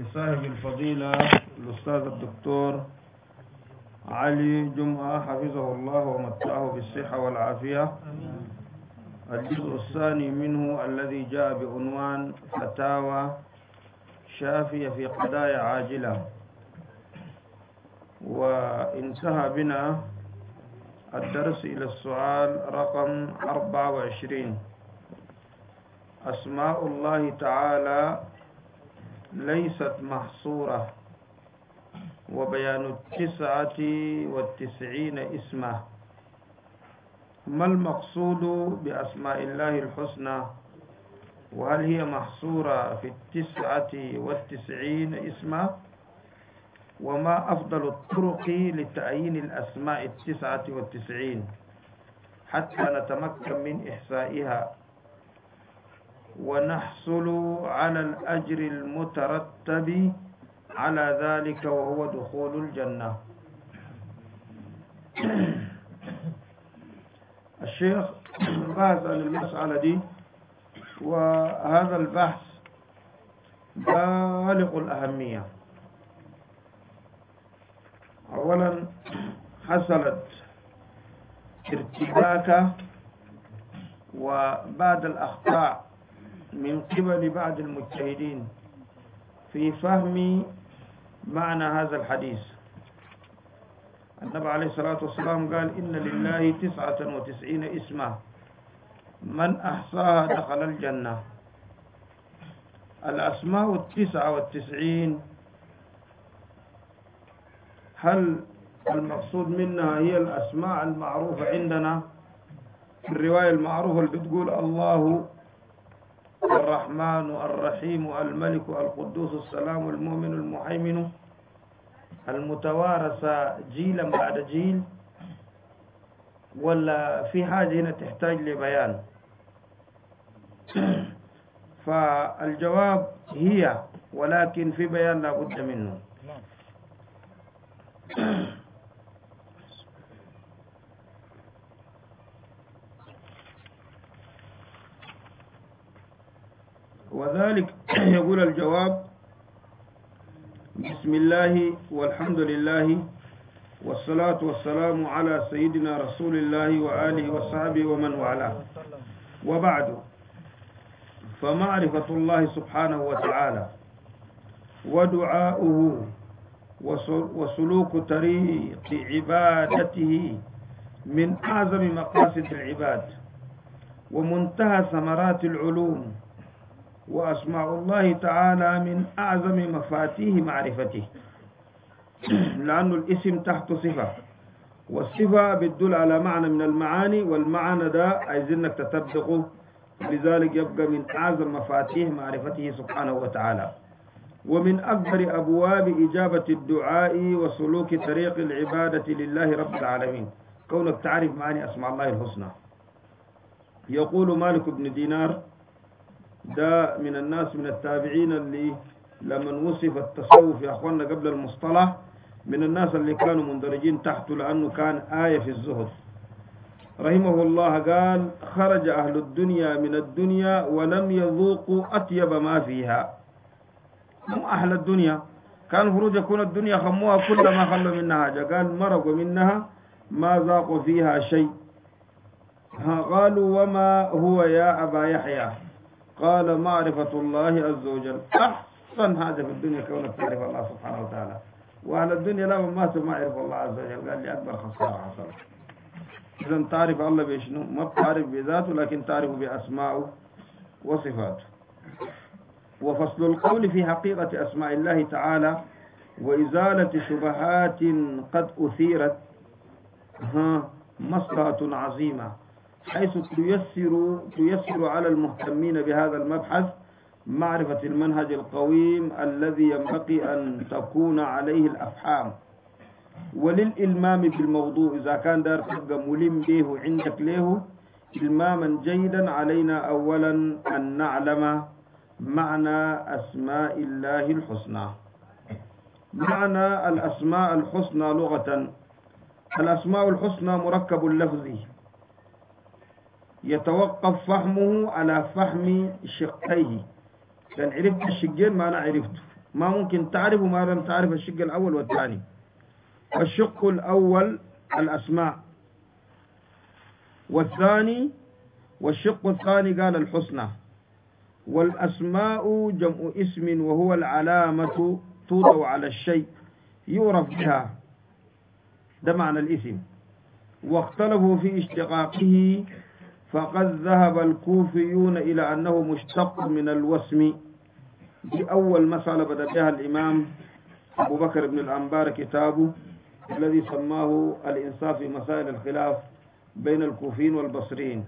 صاحب الفضيلة الأستاذ الدكتور علي جمعة حفظه الله ومتعه بالصحة والعافية. الجزء الثاني منه الذي جاء بعنوان فتاوى شافية في قضايا عاجلة، وانتهى بنا الدرس إلى السؤال رقم 24. أسماء الله تعالى ليست محصورة، وبيان 99 اسمه. ما المقصود بأسماء الله الحسنى؟ وهل هي محصورة في 99 اسما؟ وما أفضل الطرق لتعيين الأسماء 99 حتى نتمكن من إحصائها ونحصل على الأجر المترتب على ذلك وهو دخول الجنة؟ الشيخ بحث عن المسألة دي، وهذا البحث بالغ الأهمية. أولا حصلت ارتباك وبعد الأخطاء من قبل بعض المجتهدين في فهم معنى هذا الحديث. النبي عليه الصلاة والسلام قال: إن لله 99 اسما من أحصاها دخل الجنة. الأسماء 99 هل المقصود منها هي الأسماء المعروفة عندنا في الرواية المعروفة اللي بتقول الله الرحمن الرحيم الملك القدوس السلام المؤمن المهيمن، المتوارثة جيلا بعد جيل، ولا في حاجة هنا تحتاج لبيان؟ فالجواب هي، ولكن في بيان لا بد منه. وذلك يقول الجواب: بسم الله والحمد لله والصلاة والسلام على سيدنا رسول الله وآله وصحبه ومن والاه، وبعد، فمعرفة الله سبحانه وتعالى ودعاؤه وسلوك طريق عبادته من أعظم مقاصد العباد ومنتهى ثمرات العلوم، وأسماء الله تعالى من أعظم مفاتيح معرفته، لأن الاسم تحت صفة، والصفة بتدل على معنى من المعاني، والمعنى ده عايزينك تطبقه، لذلك يبقى من أعظم مفاتيح معرفته سبحانه وتعالى، ومن أكبر أبواب إجابة الدعاء وسلوك طريق العبادة لله رب العالمين، كونك تعرف معاني أسماء الله الحسنى. يقول مالك بن دينار، ده من الناس من التابعين اللي لما وصف التصوف يا أخوانا قبل المصطلح من الناس اللي كانوا مندرجين تحته، لأنه كان آية في الزهد، رحمه الله، قال: خرج أهل الدنيا من الدنيا ولم يذوقوا أطيب ما فيها. هم أهل الدنيا كان فروض يكون الدنيا خموها كل ما خلوا منها حاجة، قال مرقوا منها ما ذاقوا فيها شيء. قالوا: وما هو يا أبا يحيى؟ قال: معرفة الله عز وجل. أحسن هذا في الدنيا كونك تعرف الله سبحانه وتعالى، وأهل الدنيا لا ماتوا ما يعرف الله عز وجل. قال لي أكبر خسارة حصلت. إذا تعرف الله بشنو؟ ما بتعرف بذاته، لكن تعرف بأسماءه وصفاته. وفصل القول في حقيقة أسماء الله تعالى وإزالة شبهات قد أثيرت مصلحة عظيمة، حيث تيسر على المهتمين بهذا المبحث معرفة المنهج القويم الذي ينبغي أن تكون عليه الأفهام، وللإلمام بالموضوع إذا كان دار تبقى ملم به عندك له إلماما جيدا. علينا أولا أن نعلم معنى أسماء الله الحسنى. معنى الأسماء الحسنى لغة: الأسماء الحسنى مركب لفظي يتوقف فهمه على فهم شقيه. كان عرفت الشقين ما أنا عرفته، ما ممكن تعرف ما لم تعرف الشق الأول والثاني. الشق الأول الأسماء، والشق الثاني قال الحسنى. والأسماء جمع اسم وهو العلامة توضع على الشيء يعرف بها، ده معنى الاسم. واختلفوا في اشتقاقه، فقد ذهب الكوفيون إلى أنه مشتق من الوسم. دي أول مسألة بدأ بها الإمام أبو بكر بن الأنبار كتابه الذي سماه الإنصاف في مسائل الخلاف بين الكوفيين والبصريين.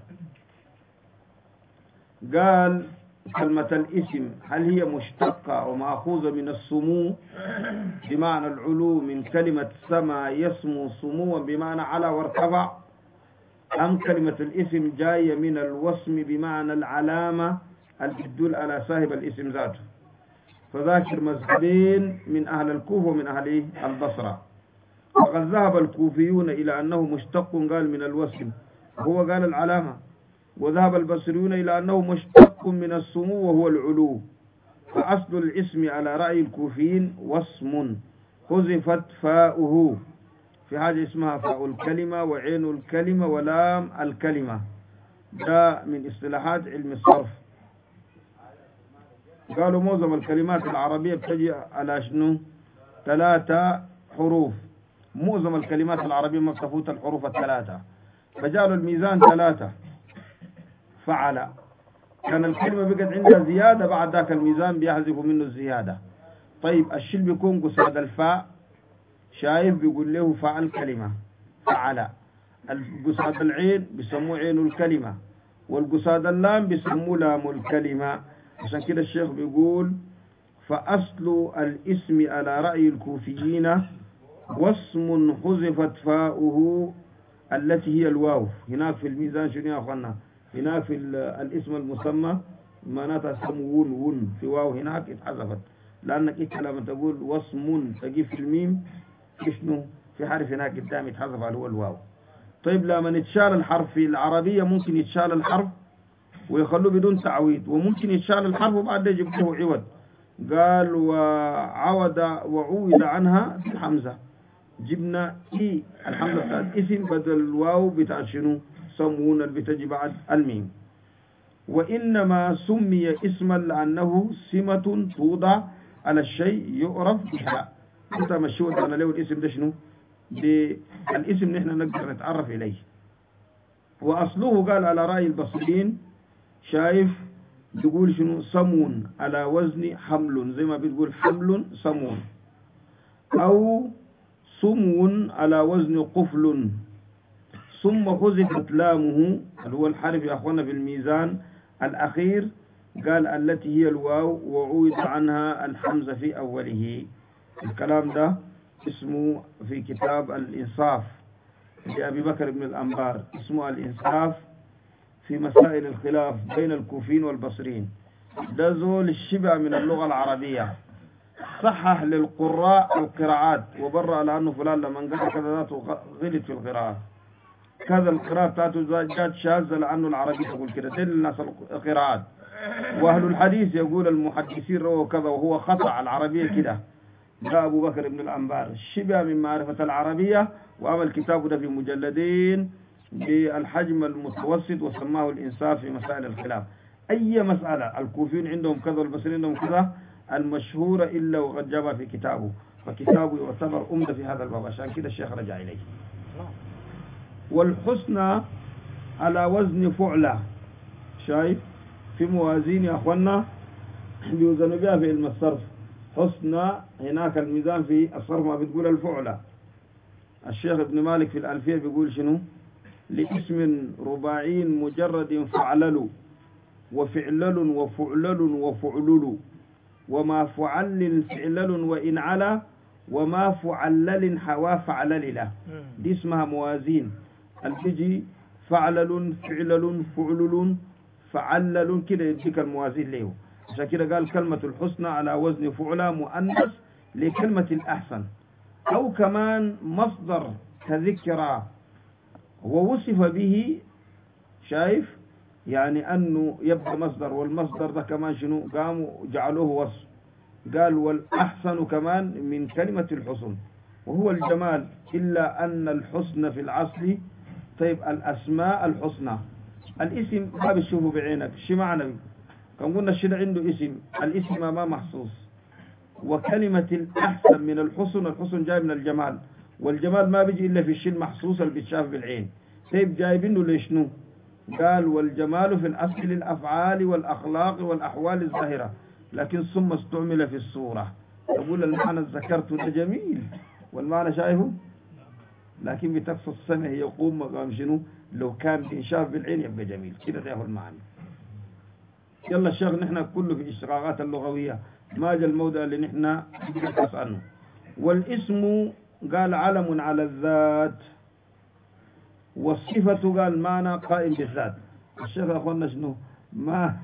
قال كلمة الاسم هل هي مشتقة أو مأخوذة من السمو بمعنى العلو، من كلمة سما يسمو سموا بمعنى على وارتفع، أم كلمة الاسم جاية من الوسم بمعنى العلامة اللي تدل على صاحب الاسم ذاته. فذاكر مذهبين من أهل الكوفة ومن أهل البصرة. وقد ذهب الكوفيون إلى أنه مشتق قال من الوسم، هو قال العلامة. وذهب البصريون إلى أنه مشتق من السمو وهو العلو. فأصل الاسم على رأي الكوفيين واسم حذفت فاؤه، في حاجة اسمها فاء الكلمة وعين الكلمة ولام الكلمة. ده من اصطلاحات علم الصرف. قالوا معظم الكلمات العربية بتجي على شنو؟ 3 حروف. معظم الكلمات العربية ما بتفوت الحروف 3، فجعلوا الميزان 3. فعل كان الكلمة بقت عندها زيادة، بعد ذاك الميزان بيحذفوا منه الزيادة. طيب الشل بيكون قصاد الفاء، شايف بيقول له فاء الكلمة فعل. قصاد العين بيسموه عين الكلمة، والقصاد اللام بيسموه لام الكلمة. عشان كده الشيخ بيقول فأصل الاسم على رأي الكوفيين واسم حذفت فاؤه التي هي الواو. هناك في الميزان شنو يا أخوانا؟ هناك في الاسم المسمى معناتها سمون ون، في واو هناك اتحذفت، لأنك إنت لما تقول واسم تجي في الميم شنو؟ في حرف هناك قدام يتحذف على هو الواو. طيب لما نتشال الحرف في العربية ممكن يتشال الحرف ويخلوه بدون تعويض، وممكن يتشال الحرف وبعد يجيب له عوض. قال وعوض عنها الحمزة، جبنا الحمزة بتاعت اسم بدل الواو بتاعت شنو؟ سمون اللي بتجي بعد الميم. وإنما سمي اسما لأنه سمة توضع على الشيء يعرف بها. انت مشهود أنا له الاسم ده شنو؟ بالاسم نحن نقدر نتعرف إليه. وأصله قال على رأي البصريين، شايف يقول شنو؟ سمون على وزن حمل، زي ما بتقول حمل سمون، أو سمو على وزن قفل. ثم حذفت لامه اللي هو الحرف يا أخوانا في الميزان الأخير، قال التي هي الواو، وعوض عنها الحمزة في أوله. الكلام ده اسمه في كتاب الإنصاف لأبي بكر بن الأنبار، اسمه الإنصاف في مسائل الخلاف بين الكوفيين والبصريين. ده زول الشبع من اللغة العربية، صحح للقراء القراءات وبرأ لأنه فلان لما قرأ كذا ذاته غلط في القراءة، كذا القراءة بتاعته جات شاذة لأنه العربي تقول كده. دل الناس القراءات. وأهل الحديث يقول المحدثين رووا كذا وهو خطأ العربية كده. ده أبو بكر بن الأنبار شبه من معرفة العربية، وعمل كتابه ده في مجلدين بالحجم المتوسط وسماه الإنصاف في مسائل الخلاف. أي مسألة الكوفيين عندهم كذا والبصريين عندهم كذا المشهورة إلا وقد جابها في كتابه، فكتابه يعتبر أمدة في هذا الباب، عشان كده الشيخ رجع إليه. والحسنى على وزن فعلة، شايف في موازين يا أخوانا بيوزنوا بها في علم الصرف. حسنى هناك الميزان في الصرف ما بتقول الفعلة. الشيخ ابن مالك في الألفية بيقول شنو؟ لاسم رباعي مجرد فعلل وفعلل وفعلل وفعلل وما فعلل فعلل وإن على وما فعلل حوا فعلل له. دي اسمها موازين. الفجي فعلل فعلل فعلل فعلل كده يديك الموازين له. عشان كده قال كلمة الحسنى على وزن فعلة مؤنث لكلمة الأحسن، أو كمان مصدر كذكرى ووصف به، شايف يعني أنه يبقى مصدر، والمصدر ده كمان شنو قاموا جعلوه وصف. قال والأحسن كمان من كلمة الحسن وهو الجمال، إلا أن الحسن في الأصل. طيب الأسماء الحسنى، الاسم ما بتشوفه بعينك، شي معنى؟ كان قلنا الشيء عنده اسم، الاسم ما محسوس. وكلمة الأحسن من الحسن، الحسن جاي من الجمال، والجمال ما بيجي إلا في الشيء المحسوس اللي بيتشاف بالعين. طيب جايبينه ليشنو؟ قال والجمال في الأصل للأفعال والأخلاق والأحوال الظاهرة، لكن ثم استعمل في الصورة. تقول المعنى ذكرته ده جميل والمعنى شايفه، لكن بتقصد السمع يقوم مقام شنو؟ لو كان بينشاف بالعين يبقى جميل كده، ده هو المعنى. يلا الشيخ نحن كله في الاشتقاقات اللغوية، ما جاء الموضع اللي نحن نتحدث عنه. والاسم قال علم على الذات، والصفة قال معنى قائم بالذات. الشيخ أخونا شنو ما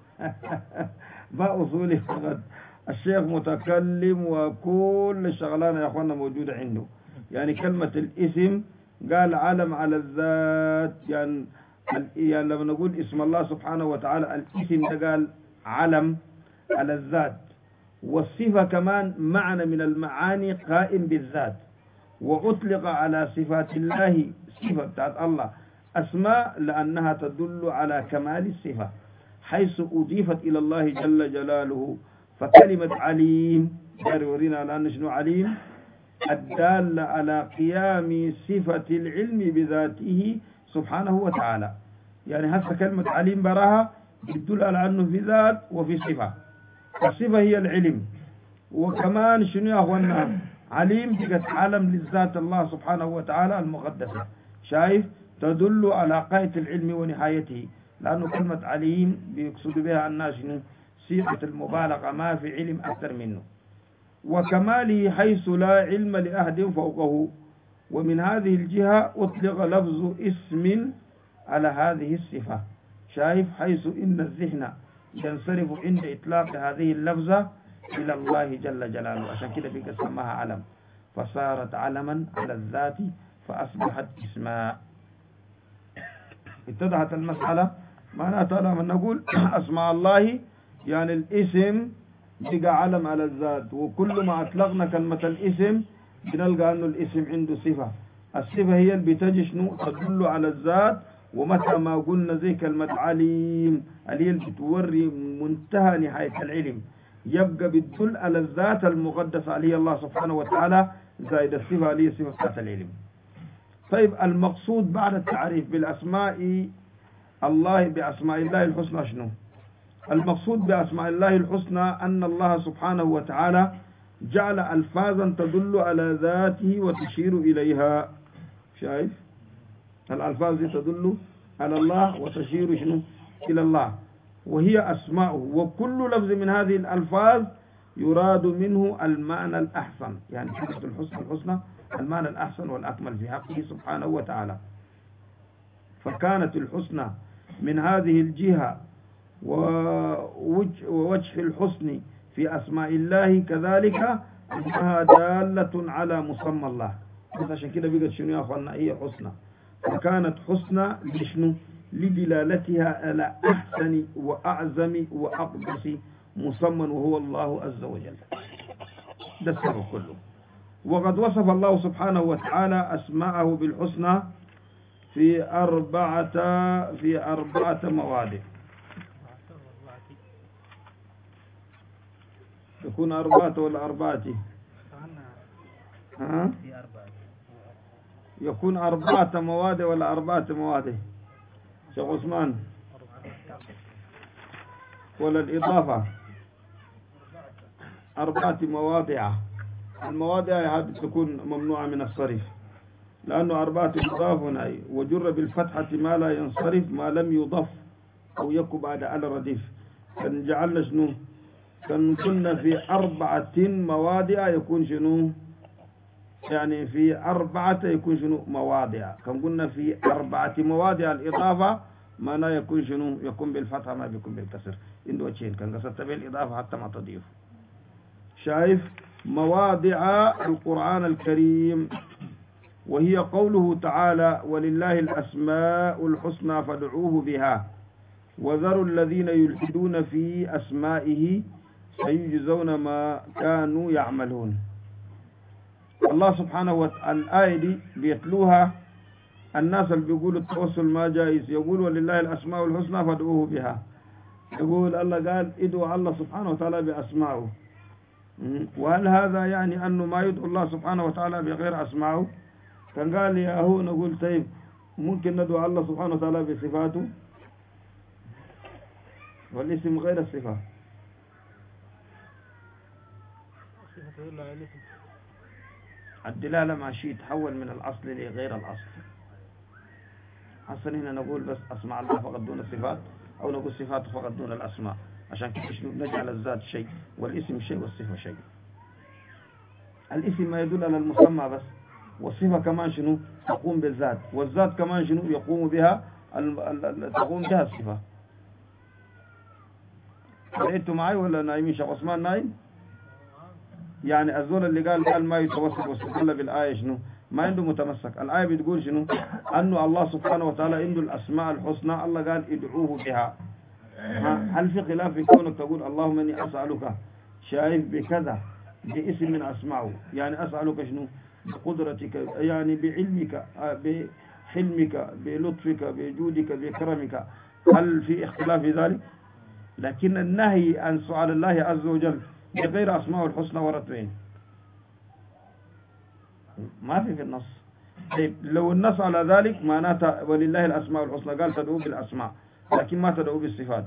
ما أصولي فقط، الشيخ متكلم وكل الشغلانة يا أخونا موجودة عنده. يعني كلمة الاسم قال علم على الذات، يعني لما نقول اسم الله سبحانه وتعالى الاسم ده قال علم على الذات، والصفة كمان معنى من المعاني قائم بالذات، وأطلق على صفات الله صفة بتاعت الله أسماء لأنها تدل على كمال الصفة حيث أضيفت إلى الله جل جلاله. فكلمة عليم يورينا لأن شنو عليم الدال على قيام صفة العلم بذاته سبحانه وتعالى. يعني هسه كلمة عليم براها بتدل على أنه في ذات وفي صفة. الصفة هي العلم، وكمان شنو يا أخوانا عليم بقت علم للذات الله سبحانه وتعالى المقدسة. شايف تدل على غاية العلم ونهايته، لأنه كلمة عليم بيقصد بها الناس صيغة المبالغة، ما في علم أكثر منه. وكماله حيث لا علم لأحد فوقه. ومن هذه الجهة أطلق لفظ اسم على هذه الصفة. شايف حيث إن الذهن ينصرف عند إطلاق هذه اللفظة إلى الله جل جلاله، عشان كده بيقسمها علم، فصارت علما على الذات فأصبحت اسماء. اتضحت المسألة. معناتها لما نقول أسماء الله يعني الاسم بقى علم على الذات، وكل ما أطلقنا كلمة الاسم بنلقى أنه الاسم عنده صفة. الصفة هي اللي بتجي شنو تدل على الذات. ومتى ما قلنا زي كلمة عليم اللي هي اللي بتوري منتهى نهاية العلم، يبقى بتدل على الذات المقدسة اللي هي الله سبحانه وتعالى زائد الصفة اللي هي صفة ذات العلم. طيب المقصود بعد التعريف بالأسماء الله بأسماء الله الحسنى شنو؟ المقصود بأسماء الله الحسنى أن الله سبحانه وتعالى جعل ألفاظا تدل على ذاته وتشير إليها. شايف الألفاظ دي تدل على الله وتشير شنو إلى الله، وهي أسماءه. وكل لفظ من هذه الألفاظ يراد منه المعنى الأحسن، يعني كلمة الحسنى المعنى الأحسن والأكمل في حقه سبحانه وتعالى. فكانت الحسنى من هذه الجهة ووجه الحسن في أسماء الله كذلك أنها دالة على مسمى الله. بس عشان كده بقت شنو يا أخوانا هي حسنى. فكانت حسنى لشنو؟ لدلالتها على أحسن وأعظم وأقدس مسمى وهو الله عز وجل. ده السبب كله. وقد وصف الله سبحانه وتعالى أسماءه بالحسنى في أربعة مواضع. يكون أربعة ولا أربعة؟ ها؟ يكون أربعة مواضع ولا أربعة مواضع؟ شيخ عثمان ولا الإضافة؟ أربعة مواضع. المواضع هذه تكون ممنوعة من الصرف، لأنه أربعة مضاف هنا، وجر بالفتحة ما لا ينصرف ما لم يضف أو يكن بعد على رديف. كان جعلنا شنو؟ كان كنا في أربعة مواضع يكون شنو؟ يعني في أربعة يكون شنو؟ مواضع. كان قلنا في أربعة مواضع الإضافة ما لا يكون شنو؟ يكون بالفتحة ما بيكون بالكسر. إنه وجهين كان قصدت بالإضافة حتى ما تضيف. شايف مواضع القرآن الكريم، وهي قوله تعالى ولله الأسماء الحسنى فادعوه بها وذروا الذين يلحدون في أسمائه سيجزون ما كانوا يعملون. الله سبحانه وتعالى الآية دي بيتلوها الناس اللي بيقولوا التوسل ما جائز، يقول ولله الأسماء الحسنى فادعوه بها. يقول الله قال ادعوا الله سبحانه وتعالى بأسمائه. وهل هذا يعني أنه ما يدعو الله سبحانه وتعالى بغير أسمائه؟ كان قال يا هو نقول طيب ممكن ندعو الله سبحانه وتعالى بصفاته والاسم غير الصفة. الدلالة ما شيء تحول من الأصل لغير الأصل. حسن هنا نقول بس أسماء الله فقط دون الصفات، أو نقول صفاته فقط دون الأسماء، عشان كده نجعل الذات شيء والاسم شيء والصفة شيء. الاسم ما يدل على المسمى بس، والصفة كمان شنو تقوم بالذات، والذات كمان شنو يقوم بها تقوم بها الصفة. رأيتوا معي ولا نايمين؟ شيخ عثمان نايم؟ يعني الزول اللي قال ما يتوسل واستدل بالآية شنو ما عنده متمسك. الآية بتقول شنو أنه الله سبحانه وتعالى عنده الأسماء الحسنى، الله قال ادعوه بها. هل في خلاف في كونك تقول اللهم اني اسالك شايف بكذا باسم من اسمائه، يعني اسالك شنو بقدرتك، يعني بعلمك بحلمك بلطفك بجودك بكرمك، هل في اختلاف في ذلك؟ لكن النهي عن سؤال الله عز وجل بغير اسماء الحسنى ورد وين؟ ما في النص. طيب لو النص على ذلك معناته ولله الاسماء الحسنى قال تدعو بالاسماء لكن ما تدعو بالصفات.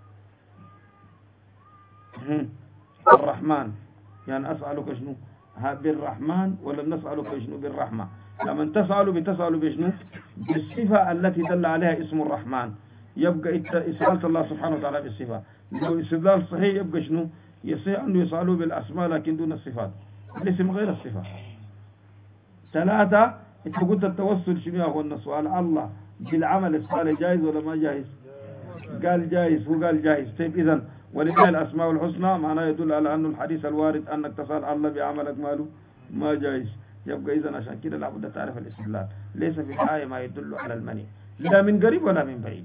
الرحمن يعني أسألك شنو بالرحمن ولا بنسألك شنو بالرحمة؟ لما بتسألوا بشنو بالصفة التي دل عليها اسم الرحمن، يبقى سألت الله سبحانه وتعالى بالصفة. لو استدلال صحيح يبقى شنو يصير أنه يسألوا بالأسماء لكن دون الصفات، الاسم غير الصفة. ثلاثة انت قلت التوسل شنو يا أخوانا؟ سؤال الله بالعمل الصالح جائز ولا ما جائز؟ قال جائز، هو قال جائز. طيب إذن ولله الأسماء الحسنى معناه يدل على أنه الحديث الوارد أنك تسأل الله بعملك ماله ما جائز. يبقى إذن عشان كده لابد تعرف الاستدلال، ليس في الآية ما يدل على المني لا من قريب ولا من بعيد.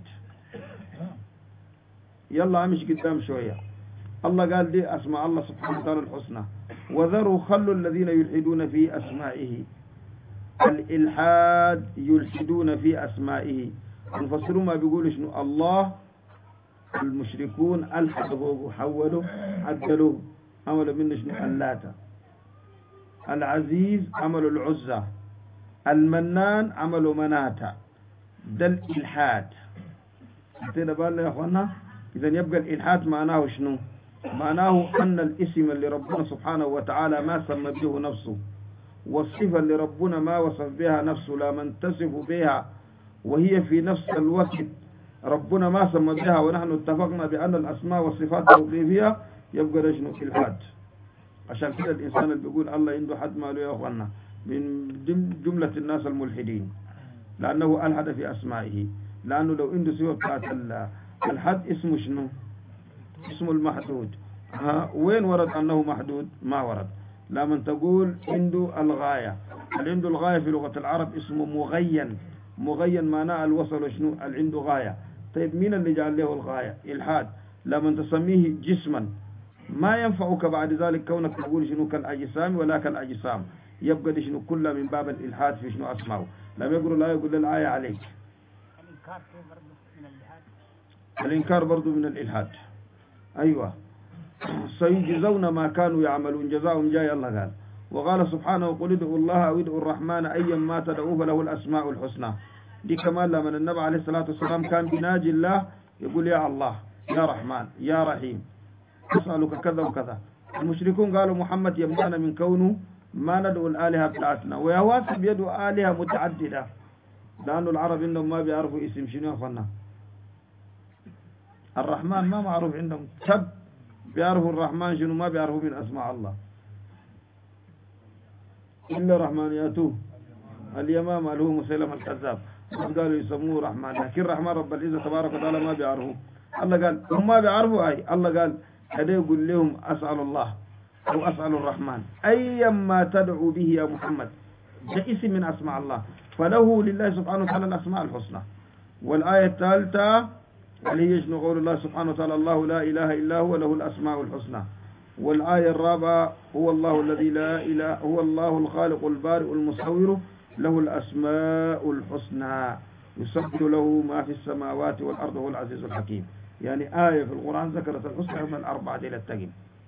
يلا امش قدام شوية. الله قال دي أسماء الله سبحانه وتعالى الحسنى، وذروا خلوا الذين يلحدون في أسمائه. الإلحاد يلحدون في أسمائه. المفسرون ما بيقولوا شنو الله المشركون ألحدوا وحولوا عدلوا عملوا منه شنو اللاتة. العزيز عملوا العزة، المنان عملوا مناتا. ده الإلحاد. انتنا بالله يا أخوانا. إذا يبقى الإلحاد معناه شنو؟ معناه أن الاسم اللي ربنا سبحانه وتعالى ما سمى به نفسه، والصفة اللي ربنا ما وصف بها نفسه لا منتصف بها، وهي في نفس الوقت ربنا ما سمى بها، ونحن اتفقنا بأن الأسماء والصفات توقيفية، يبقى ده شنو الحاد. عشان كده الإنسان اللي بيقول الله عنده حد ماله يا أخوانا من جملة الناس الملحدين، لأنه ألحد في أسمائه. لأنه لو عنده سوى بتاعت الحد اسمه شنو؟ اسمه المحدود. وين ورد أنه محدود؟ ما ورد. لما تقول عنده الغاية، اللي عنده الغاية في لغة العرب اسمه مغين. مغين معناه الوصل شنو؟ اللي عنده غاية. طيب مين اللي جعل له الغاية؟ إلحاد. لما تسميه جسما ما ينفعك بعد ذلك كونك تقول شنو كالأجسام ولا كالأجسام، يبقى دي شنو كلها من باب الإلحاد في شنو أسمعه. لما يقول لا يقول الآية عليك. الإنكار برضو من الإلحاد. أيوة. سيجزون ما كانوا يعملون، جزاهم جاي الله قال. وقال سبحانه قل ادعوا الله أو ادعوا الرحمن أيا ما تدعوه فله الأسماء الحسنى. دي كمان لما النبي عليه الصلاة والسلام كان بناجي الله يقول يا الله يا رحمن يا رحيم أسألك كذا وكذا. المشركون قالوا محمد يمنعنا من كونه ما ندعو الآلهة بتاعتنا، ويواسب يدعو آلهة متعددة، لأنه العرب عندهم ما بيعرفوا اسم شنو فنا. الرحمن ما معروف عندهم، تب بيعرفوا الرحمن شنو، ما بيعرفوا من أسماء الله إلا رحمانياته. اليمام اللي هو مسيلمة الكذاب قالوا يسموه رحمن، لكن الرحمن رب العزة تبارك وتعالى ما بيعرفوا. الله قال هم ما بيعرفوا الله قال هذا يقول لهم أسأل الله أو أسأل الرحمن أيما تدعو به يا محمد، ده اسم من أسماء الله، فله لله سبحانه وتعالى الأسماء الحسنى. والآية الثالثة اللي هي شنو؟ قول الله سبحانه وتعالى الله لا إله إلا هو له الأسماء الحسنى. والآية الرابعة هو الله الذي لا إله هو الله الخالق البارئ المصور له الأسماء الحسنى يسبح له ما في السماوات والأرض هو العزيز الحكيم. يعني آية في القرآن ذكرت الحسنى من الأربعة إلى التقيم.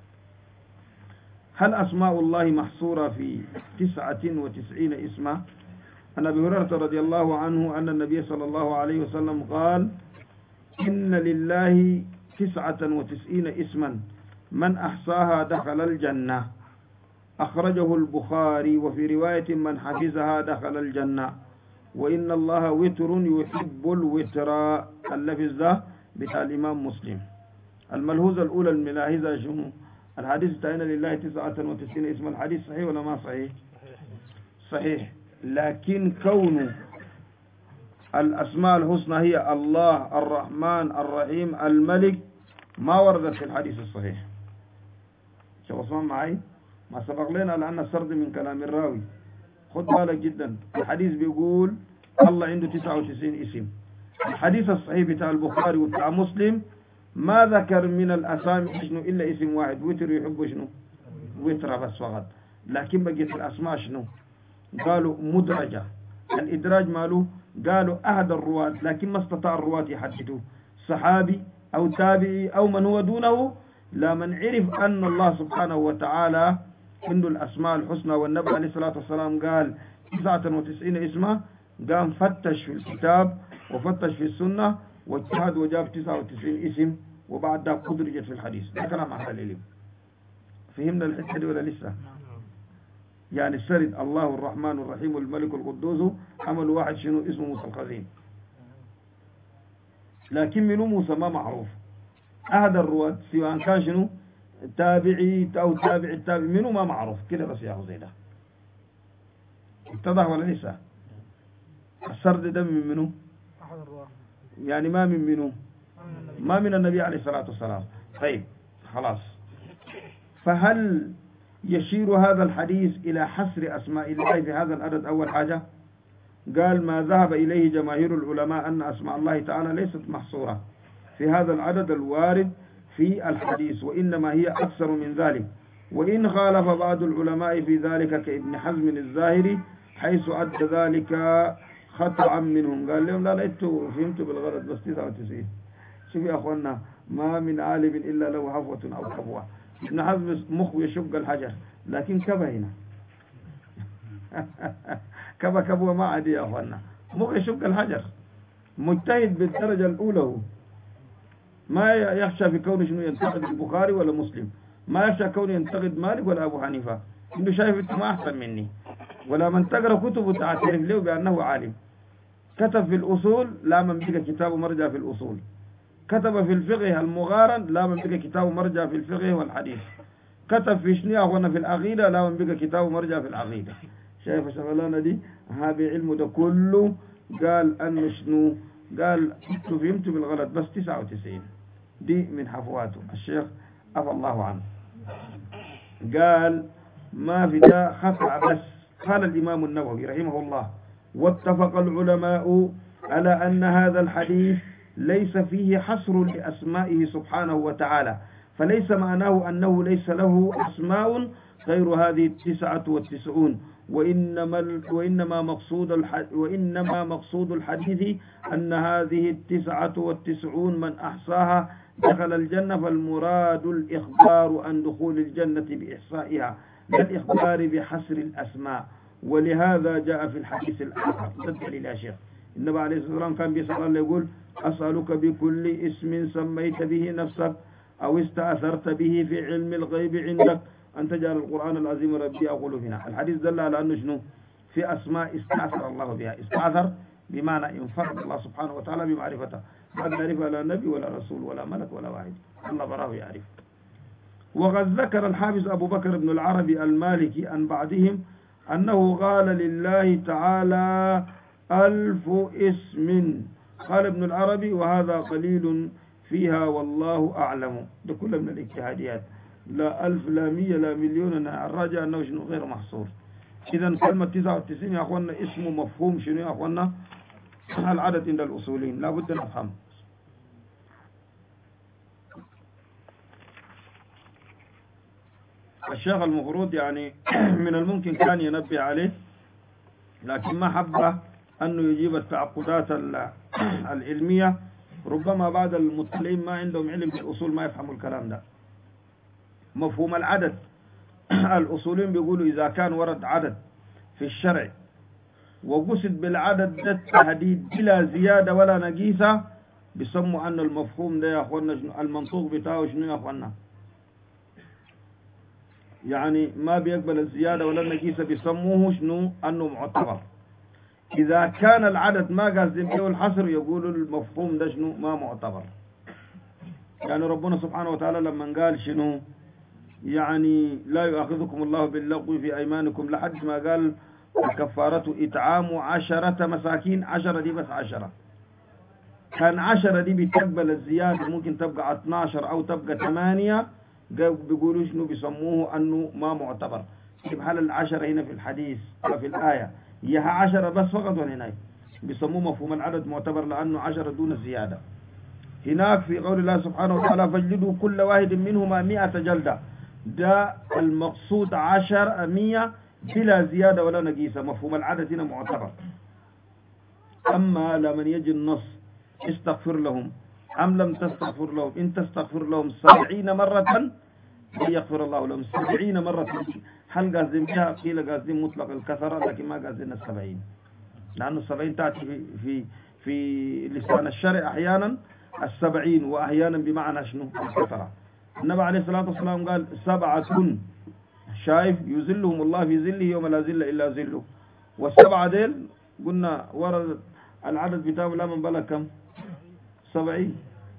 هل أسماء الله محصورة في 99 اسما؟ عن أبي هريرة رضي الله عنه أن النبي صلى الله عليه وسلم قال إن لله 99 اسما من أحصاها دخل الجنة. أخرجه البخاري. وفي رواية من حفظها دخل الجنة. وإن الله وتر يحب الوتر. اللفظ ده بتاع الإمام مسلم. الملحوظة الأولى الملاحظة شنو؟ الحديث تعين لله 99 اسم. الحديث صحيح ولا ما صحيح؟ صحيح. لكن كون الأسماء الحسنى هي الله الرحمن الرحيم الملك ما وردت في الحديث الصحيح. شو اسمع معي؟ ما سبق لنا لأن سرد من كلام الراوي. خد بالك جدا. الحديث بيقول الله عنده 99 اسم. الحديث الصحيح بتاع البخاري وبتاع مسلم ما ذكر من الأسامي شنو إلا اسم واحد. وتر يحب شنو؟ وتر بس فقط. لكن بقيت الأسماء شنو؟ قالوا مدرجة. الإدراج ماله؟ قالوا أحد الرواة لكن ما استطاع الرواة يحددوا صحابي أو تابعي أو من هو دونه. لا، من عرف أن الله سبحانه وتعالى عنده الأسماء الحسنى والنبي عليه الصلاة والسلام قال 99 اسمه، قام فتش في الكتاب وفتش في السنة واجتهد وجاب 99 اسم وبعد ذلك أدرجت في الحديث. ده كلام أهل العلم. فهمنا الحتة دي ولا لسه؟ يعني السرد الله الرحمن الرحيم الملك القدوس عمل واحد شنو اسمه موسى الخزين، لكن منه موسى ما معروف. أحد الرواة سواء كان شنو تابعي أو تابع التابع منه ما معروف كده بس يا أخو زي ده. اتضح ولا لسه؟ السرد ده من منه؟ أحد الرواة يعني ما من منه؟ ما من النبي عليه الصلاة والسلام. طيب خلاص. فهل يشير هذا الحديث إلى حصر أسماء الله في هذا العدد؟ أول حاجة قال ما ذهب إليه جماهير العلماء أن أسماء الله تعالى ليست محصورة في هذا العدد الوارد في الحديث، وإنما هي أكثر من ذلك. وإن خالف بعض العلماء في ذلك كابن حزم الظاهري حيث أدى ذلك خطأ منهم. قال لهم لا انتوا فهمتوا بالغلط بس 99. شوف يا أخوانا ما من عالم إلا له حفوة أو كبوة. ابن حزم مخه يشق الحجر لكن كبه هنا كبوة ما عادي يا أخوانا. مخه يشق الحجر. مجتهد بالدرجة الأولى هو. ما يخشى في كونه شنو ينتقد البخاري ولا مسلم. ما يخشى كونه ينتقد مالك ولا أبو حنيفة. إنه شايف أنت ما أحسن مني. ولا من تقرأ كتبه تعترف له بأنه عالم. كتب في الأصول لا من بقى كتابه مرجع في الأصول. كتب في الفقه المغارن لا من بقى كتابه مرجع في الفقه والحديث. كتب في شنيا وانا في العقيدة لا من بقى كتابه مرجع في العقيدة. شايف شغلانة دي؟ هذا علم ده كله. قال أنه شنو؟ قال انتوا فهمتوا بالغلط بس 99. دي من حفواته الشيخ عفى الله عنه. قال ما في ده خطأ بس. قال الإمام النووي رحمه الله واتفق العلماء على أن هذا الحديث ليس فيه حصر لأسمائه سبحانه وتعالى، فليس معناه أنه ليس له أسماء غير هذه 99. وإنما مقصود الحديث أن هذه 99 من أحصاها دخل الجنة، فالمراد الإخبار عن دخول الجنة بإحصائها لا الإخبار بحصر الأسماء. ولهذا جاء في الحديث الآخر تدل يا شيخ النبي عليه الصلاة والسلام كان بيسأل الله يقول أسألك بكل اسم سميت به نفسك أو استأثرت به في علم الغيب عندك أن تجعل القرآن العظيم ربي أقول فينا. الحديث دل على أنه شنو في أسماء استأثر الله بها. استأثر بمعنى انفرد الله سبحانه وتعالى بمعرفته. ما نعرفها لا نبي ولا رسول ولا ملك ولا واحد، الله براه يعرف. وقد ذكر الحافظ أبو بكر بن العربي المالكي عن بعضهم أنه قال لله تعالى 1000 اسم. قال ابن العربي وهذا قليل فيها والله أعلم. ده كله من الاجتهاديات. لا 1000 لا 100 لا مليون. الراجع أنه شنو غير محصور. إذا كلمة 99 يا أخوانا اسمه مفهوم شنو يا أخوانا العدد عند الأصولين لا بد نفهم. الشيخ المفروض يعني من الممكن كان ينبه عليه، لكن ما حب أنه يجيب التعقدات العلمية. ربما بعض المطلعين ما عندهم علم بالأصول ما يفهموا الكلام ده. مفهوم العدد الأصولين بيقولوا إذا كان ورد عدد في الشرع وقصد بالعدد ده التحديد بلا زيادة ولا نقيسة، بيسموا أن المفهوم ده يا أخوانا المنطوق بتاعه شنو يا أخوانا؟ يعني ما بيقبل الزيادة ولا النقيسة، بيسموه شنو؟ أنه معتبر. إذا كان العدد ما قاصدين به الحصر يقولوا المفهوم ده شنو؟ ما معتبر. يعني ربنا سبحانه وتعالى لما قال شنو؟ يعني لا يؤاخذكم الله باللغو في أيمانكم، لحد ما قال الكفارة إطعام 10 مساكين. 10 دي بس 10. كان 10 دي بتقبل الزيادة، ممكن تبقى 12 أو تبقى 8، بيقولوا شنو؟ بيسموه أنه ما معتبر. كيف حال 10 هنا في الحديث وفي الآية؟ هي 10 بس فقط، وهنا بيسموه مفهوم العدد معتبر لأنه 10 دون زيادة. هناك في قول الله سبحانه وتعالى فاجلدوا كل واحد منهما 100 جلدة، ده المقصود 100 بلا زيادة ولا نقيسة. مفهوم العدد هنا معتبر. أما لمن يجي النص استغفر لهم أم لم تستغفر لهم، إن تستغفر لهم 70 مرة يغفر الله لهم. 70 مرة هل قاصدين بها؟ قيل قاصدين مطلق الكثرة، لكن ما قاصدين 70، لأنه 70 تأتي في لسان الشرع أحيانا 70 وأحيانا بمعنى شنو؟ الكثرة. النبي عليه الصلاة والسلام قال 7 شايف يذلهم الله في ذله يوم لا ذل إلا ذله. والسبعة ديل قلنا ورد العدد بتاعه لا من بلغ كم؟ 70.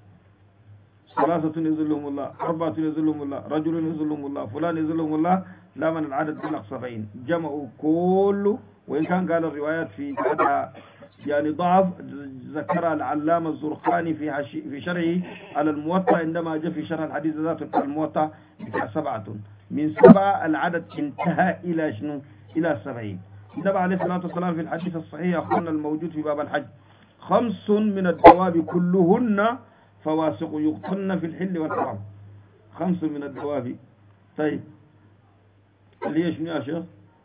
3 يذلهم الله، 4 يذلهم الله، رجل يذلهم الله، فلان يذلهم الله، لا من العدد بلغ 70. جمعوا كله، وإن كان قال الروايات في يعني ضعف، ذكر العلامة الزرقاني في شرحه على الموطأ عندما جاء في شرح الحديث ذاته الموطأ بتاع 7. من 7 العدد انتهى إلى شنو؟ إلى 70. النبي عليه الصلاة والسلام في الحديث الصحيح أخونا الموجود في باب الحج 5 من الدواب كلهن فواسق يقتلن في الحل والحرام. 5 من الدواب. طيب اللي هي شنو يا شيخ؟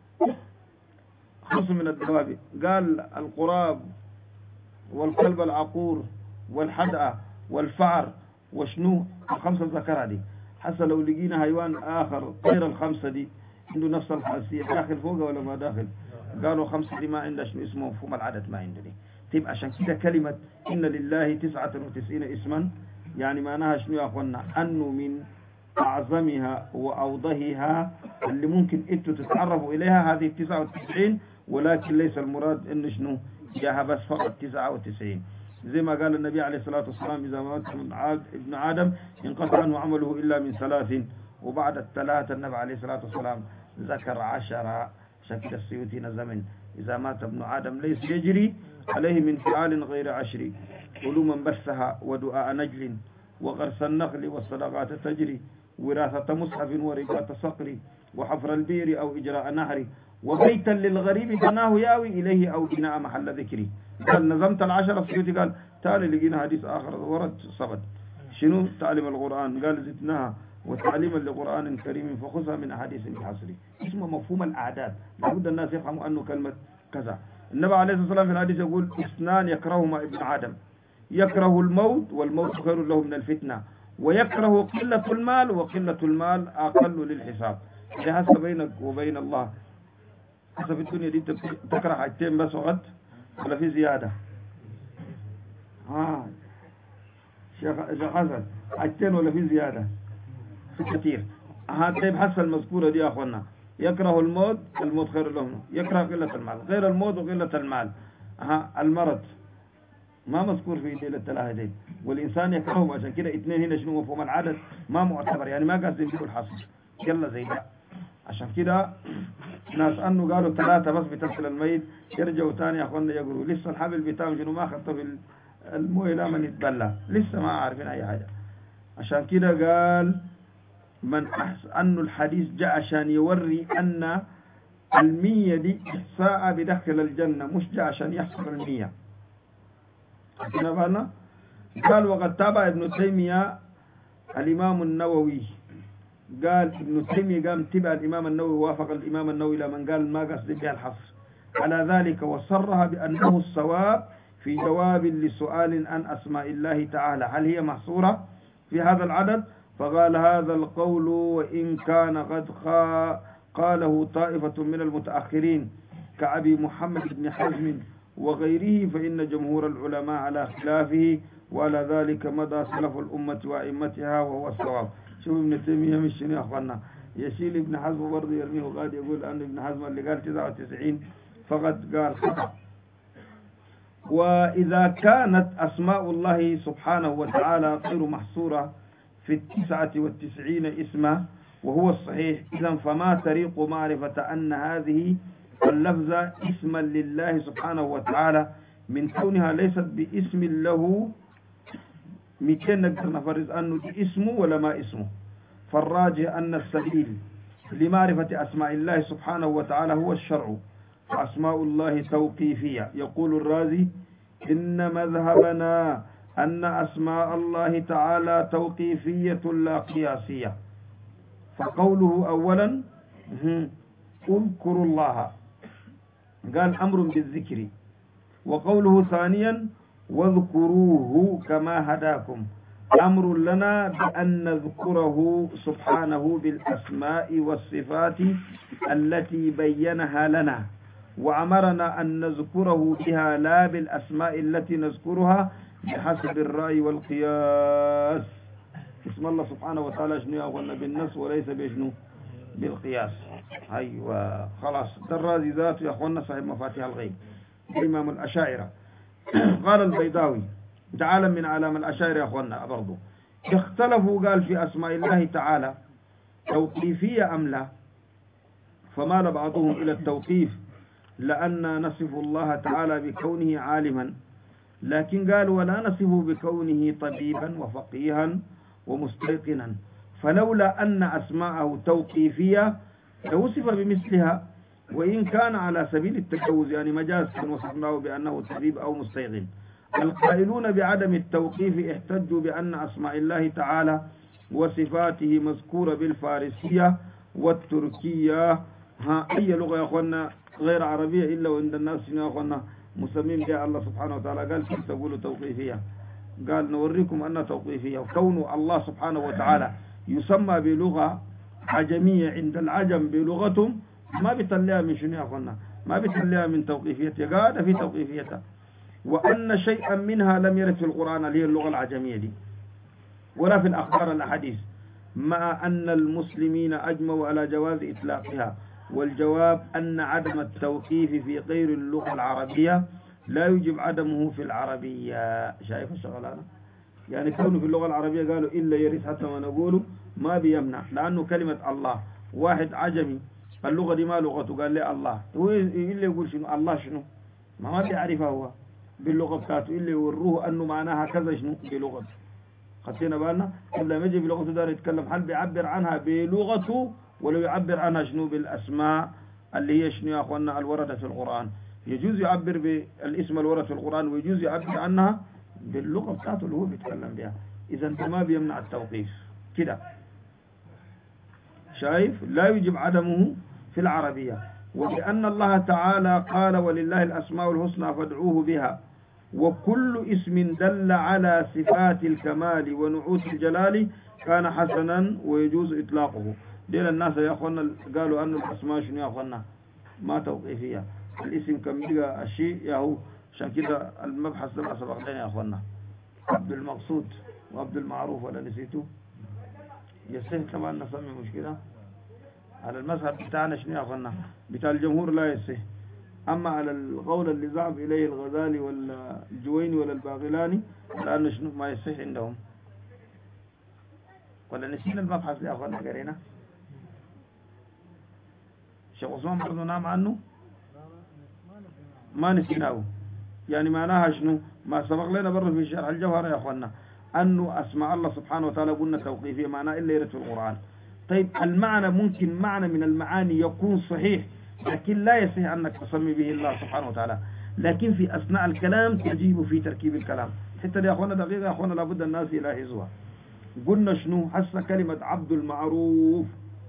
5 من الدواب، قال القراب والكلب العقور والحدأة والفعر وشنو. 5 ذكرها دي. حتى لو لقينا حيوان آخر غير ال5 دي عنده نفس الخاصية، داخل فوق ولا ما داخل؟ قالوا 5 دي ما عنده شنو اسمه مفهوم العدد، ما عنده دي. طيب عشان كده كلمة إن لله 99 اسما يعني معناها شنو يا أخوانا؟ أنه من أعظمها وأوضحها اللي ممكن أنتوا تتعرفوا إليها هذه 99، ولكن ليس المراد إنه شنو جاها بس فقط 99. زي ما قال النبي عليه الصلاة والسلام إذا مات ابن آدم انقطع عنه عمله إلا من 3، وبعد ال3 النبي عليه الصلاة والسلام ذكر 10. شكل السيوطي نزمن إذا مات ابن آدم ليس يجري عليه من فعال غير 10، علوما بثها ودعاء نجل وغرس النخل والصدقات تجري، وراثة مصحف ورقات صقر وحفر البير أو إجراء نهر، وبيتا للغريب بناه ياوي إليه أو بناء محل ذكري. قال نظمت 10. السيوطي قال تالي لقينا حديث آخر ورد صبت شنو تعليم القرآن، قال زدناها وتعليما لقرآن كريم فخذها من أحاديث بحصري. اسمه مفهوم الأعداد، لابد الناس يفهموا أنه كلمة كذا. النبي عليه الصلاة والسلام في الحديث يقول 2 يكرههما ابن آدم، يكره الموت والموت خير له من الفتنة، ويكره قلة المال وقلة المال أقل للحساب. ده حسب بينك وبين الله. حسب الدنيا دي تكره حاجتين بس وقت ولا في زيادة؟ شيخ حسن، حاجتين ولا في زيادة؟ في كثير. طيب حسن المذكورة دي يا أخوانا، يكره الموت الموت خير له، يكره قلة المال، غير الموت وقلة المال. المرض ما مذكور في ليلة 3 دي، والإنسان يكرههم. عشان كده 2 هنا شنو مفهوم العدد ما معتبر، يعني ما قاعدين يقول الحصر يلا زي ده. عشان كده ناس أنه قالوا 3 بس بتغسل الميت، يرجعوا تاني يا أخوانا يقولوا لسه الحبل بتاعهم شنو ما خطوا في المويه لا من يتبلى، لسه ما عارفين أي حاجة. عشان كده قال من أحس أنه الحديث جاء عشان يوري أن 100 دي إحساء بدخل الجنة، مش جاء عشان يحصل 100. هنا بالنا. قال وقد تابع ابن تيمية الإمام النووي قال ابن تيمية قام تبع الإمام النووي، وافق الإمام النووي لمن قال ما قصد بها الحصر على ذلك، وصرها بأنه الصواب في جواب لسؤال عن أسماء الله تعالى هل هي محصورة في هذا العدد، فقال هذا القول وإن كان قد قاله طائفة من المتأخرين كأبي محمد بن حزم وغيره، فإن جمهور العلماء على خلافه، وعلى ذلك مدى سلف الأمة وأئمتها وهو الصواب. شوف ابن تيمية مش شنو يا أخوانا، يشيل ابن حزم برضه يرميه، وقاعد يقول أن ابن حزم اللي قال 99 فقط قال خطأ. وإذا كانت أسماء الله سبحانه وتعالى غير محصورة في 99 اسما وهو الصحيح، إذن فما طريق معرفة أن هذه اللفظة اسما لله سبحانه وتعالى من كونها ليست باسم له 200 نقدر نفرز أنه اسمه ولا ما اسمه. فالراجح أن السبيل لمعرفة أسماء الله سبحانه وتعالى هو الشرع، فأسماء الله توقيفية. يقول الرازي إن مذهبنا أن أسماء الله تعالى توقيفية لا قياسية. فقوله أولا اذكروا الله قال أمر بالذكر، وقوله ثانيا واذكروه كما هداكم أمر لنا بأن نذكره سبحانه بالأسماء والصفات التي بينها لنا، وأمرنا أن نذكره بها لا بالأسماء التي نذكرها بحسب الرأي والقياس. اسم الله سبحانه وتعالى شنو يقولنا بالنص وليس بشنو بالقياس. أيوة خلاص. الرازي ذاته يا أخوانا صاحب مفاتيح الغيب الإمام الأشاعرة. قال البيضاوي تعالى من علام الأشاعرة يا أخوانا برضو اختلفوا قال في أسماء الله تعالى توقيفية أم لا، فمال بعضهم إلى التوقيف لأن نصف الله تعالى بكونه عالما، لكن قالوا ولا نصفه بكونه طبيبا وفقيها ومستيقنا، فلولا أن أسماءه توقيفية لوصف بمثلها، وإن كان على سبيل التجوز يعني مجاز وصفناه بأنه طبيب أو مستيقن. القائلون بعدم التوقيف احتجوا بأن أسماء الله تعالى وصفاته مذكورة بالفارسية والتركية، أي لغة يا أخوانا غير عربية إلا وعند الناس يا أخوانا مسمين بها الله سبحانه وتعالى. قال كيف تقولوا توقيفية؟ قال نوريكم أنها توقيفية. وكون الله سبحانه وتعالى يسمى بلغة عجمية عند العجم بلغتهم ما بيطلعها من شنو يا أخوانا، ما بيطلعها من توقيفيتها، قاعدة في توقيفيتها. وأن شيئا منها لم يرد في القرآن اللي هي اللغة العجمية دي ولا في الأخبار الأحاديث، مع أن المسلمين أجمعوا على جواز إطلاقها. والجواب أن عدم التوقيف في غير اللغة العربية لا يجب عدمه في العربية. شايف الشغلانة؟ يعني كونه في اللغة العربية قالوا إلا يرث حتى ما نقوله ما بيمنع، لأنه كلمة الله واحد عجمي اللغة دي ما لغته قال لي الله، هو إلا يقول شنو الله شنو ما بيعرفها هو باللغة بتاعته، إلا يوروه أنه معناها كذا شنو بلغته. خدتنا بالنا قبل ما يجي بلغته دار يتكلم هل بيعبر عنها بلغته ولو يعبر عنها شنو بالأسماء اللي هي شنو يا أخوانا الوردة في القرآن. يجوز يعبر بالاسم الورد في القرآن ويجوز يعبر عنها باللغة بتاعته اللي هو بيتكلم بها. إذا انت ما بيمنع التوقيف كده. شايف؟ لا يجب عدمه في العربية. وبأن الله تعالى قال ولله الأسماء الحسنى فادعوه بها، وكل اسم دل على صفات الكمال ونعوت الجلال كان حسنا ويجوز إطلاقه. دين الناس يا أخوانا قالوا أن الأسماء شنو يا أخوانا ما توقيفية، الاسم كم بيجا الشيء ياهو. عشان كده المبحث ده سبق لنا يا أخوانا عبد المقصود وعبد المعروف ولا نسيتوه يصح كمان نسمي مشكلة على المذهب بتاعنا شنو يا أخوانا بتاع الجمهور لا يصح. أما على القول اللي ذهب إليه الغزالي ولا الجويني ولا الباغلاني لأنه شنو ما يصح عندهم. ولا نسينا المبحث يا أخوانا قرينا شيخ عثمان برضو نام عنه ما نسيناه. يعني معناها شنو ما سبق لنا برضو في شرح الجوهر يا أخوانا أنه أسماء الله سبحانه وتعالى قلنا توقيفية معناه إلا يرد في القرآن. طيب المعنى ممكن معنى من المعاني يكون صحيح لكن لا يصح أنك تسمي به الله سبحانه وتعالى، لكن في أثناء الكلام تجيب في تركيب الكلام. حتى يا أخوانا دقيقة يا أخوانا لابد الناس يلاحظوها. قلنا شنو حس كلمة عبد المعروف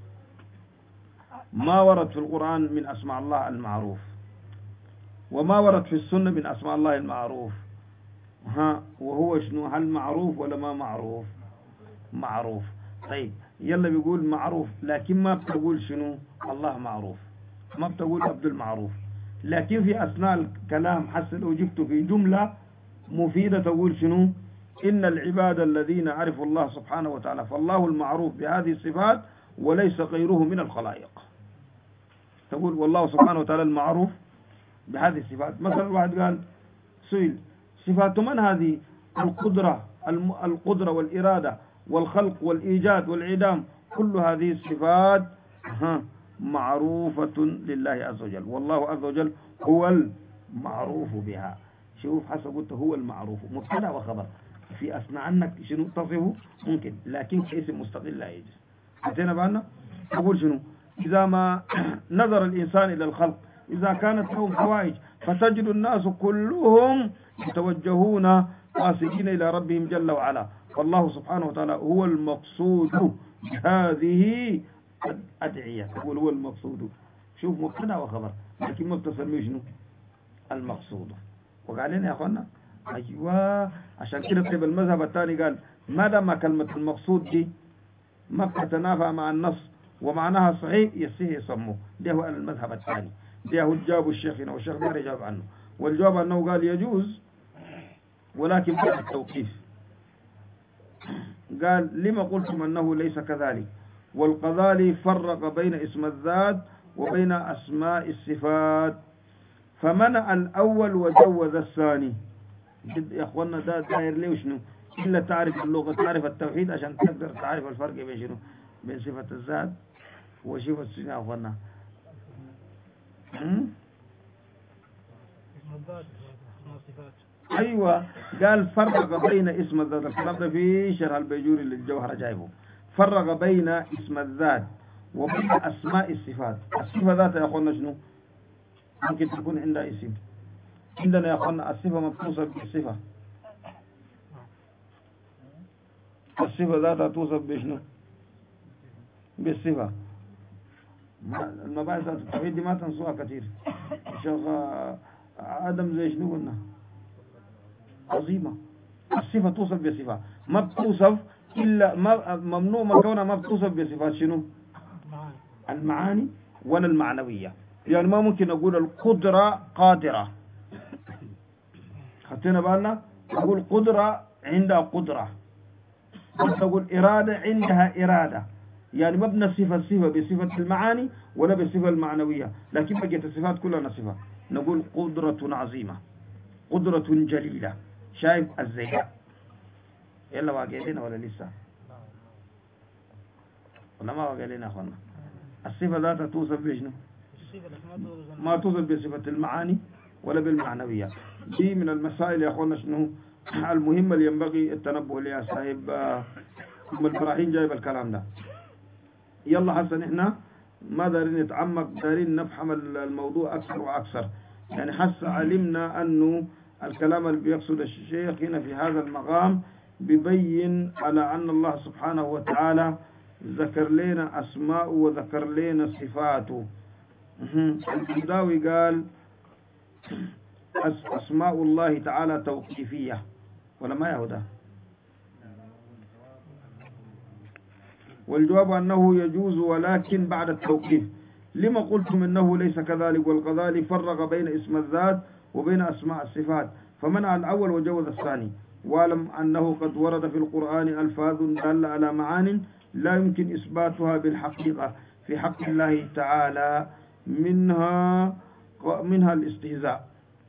ما ورد في القرآن من أسماء الله المعروف، وما ورد في السنة من أسماء الله المعروف. وهو شنو؟ هل معروف ولا ما معروف؟ معروف. طيب يلا بيقول معروف، لكن ما بتقول شنو؟ الله معروف، ما بتقول عبد المعروف. لكن في أثناء الكلام حس لو جبته في جملة مفيدة تقول شنو؟ إن العباد الذين عرفوا الله سبحانه وتعالى فالله المعروف بهذه الصفات وليس غيره من الخلائق. تقول والله سبحانه وتعالى المعروف بهذه الصفات. مثلا واحد قال سئل صفات من هذه؟ القدرة والإرادة والخلق والإيجاد والعدام، كل هذه الصفات معروفة لله عز وجل، والله عز وجل هو المعروف بها. شوف حسب قلت هو المعروف مبتدا وخبر، في أثناء أنك شنو تصفه ممكن، لكن كاسم مستقل لا يجوز. حتينا بالنا أقول شنو؟ إذا ما نظر الإنسان إلى الخلق إذا كانت لهم حوائج فتجد الناس كلهم يتوجهون قاصدين إلى ربهم جل وعلا، والله سبحانه وتعالى هو المقصود بهذه الأدعية. تقول هو المقصود، شوف مبتدا وخبر، لكن ما بتسميه شنو؟ المقصود. وقال لنا يا أخوانا أيوة، عشان كده طيب المذهب الثاني قال ما دام كلمة المقصود دي ما بتتنافى مع النص ومعناها صحيح يسموه. ده هو المذهب الثاني، ده هو جاب الشيخ هنا والشيخ ما يجاب عنه، والجواب أنه قال يجوز ولكن بعد التوقيف. قال لما قلتم أنه ليس كذلك؟ والغزالي فرق بين اسم الذات وبين أسماء الصفات فمنع الأول وجوز الثاني. جد يا أخوانا ده داير ليه شنو؟ إلا تعرف اللغة، تعرف التوحيد عشان تقدر تعرف الفرق بين شنو؟ بين صفة الذات وصفة السنة. يا أخوانا أيوة، قال فرق بين اسم الذات. الكلام ده في شرح البيجوري للجوهرة جايبه. فرق بين اسم الذات وبين أسماء الصفات. الصفة ذاتها يا أخوانا شنو؟ ممكن تكون عندها اسم. عندنا يا أخوانا الصفة متصف بالصفة، الصفة ذاتها توصف بشنو؟ بالصفة. المباحث التوحيد دي ما تنسوها كثير. الشيخ آدم زي شنو قلنا؟ عظيمة. الصفة توصف بصفة، ما بتوصف إلا ممنوع ما كونها ما بتوصف بصفات شنو؟ المعاني ولا المعنوية. يعني ما ممكن أقول القدرة قادرة، خدتنا بالنا؟ أقول قدرة عندها قدرة، تقول إرادة عندها إرادة. يعني ما بنصف الصفة بصفة المعاني ولا بصفة المعنوية، لكن بقيت الصفات كلها صفة. نقول قدرة عظيمة، قدرة جليلة. شايف الزياء يلا واقع لنا ولا لسه؟ ولا ما واقع لنا أخوانا؟ الصفة ذاتها توصف بشنو؟ ما توصف بصفة المعاني ولا بالمعنوية. دي من المسائل يا أخوانا شنو المهمة اللي ينبغي التنبه لها. صاحب أم الفراحين جايب الكلام ده. يلا حسن احنا ما دارين نتعمق، دارين نفهم الموضوع أكثر وأكثر. يعني حس علمنا أنه الكلام اللي بيقصد الشيخ هنا في هذا المقام بيبين على أن الله سبحانه وتعالى ذكر لنا أسماء وذكر لنا صفاته. البيضاوي قال أسماء الله تعالى توقيفية ولا ما يهودا؟ والجواب أنه يجوز ولكن بعد التوقيف. لما قلتم إنه ليس كذلك؟ والغزالي فرق بين اسم الذات وبين أسماء الصفات فمنع الأول وجوز الثاني. واعلم أنه قد ورد في القرآن ألفاظ دالة على معان لا يمكن إثباتها بالحقيقة في حق الله تعالى، منها الاستهزاء.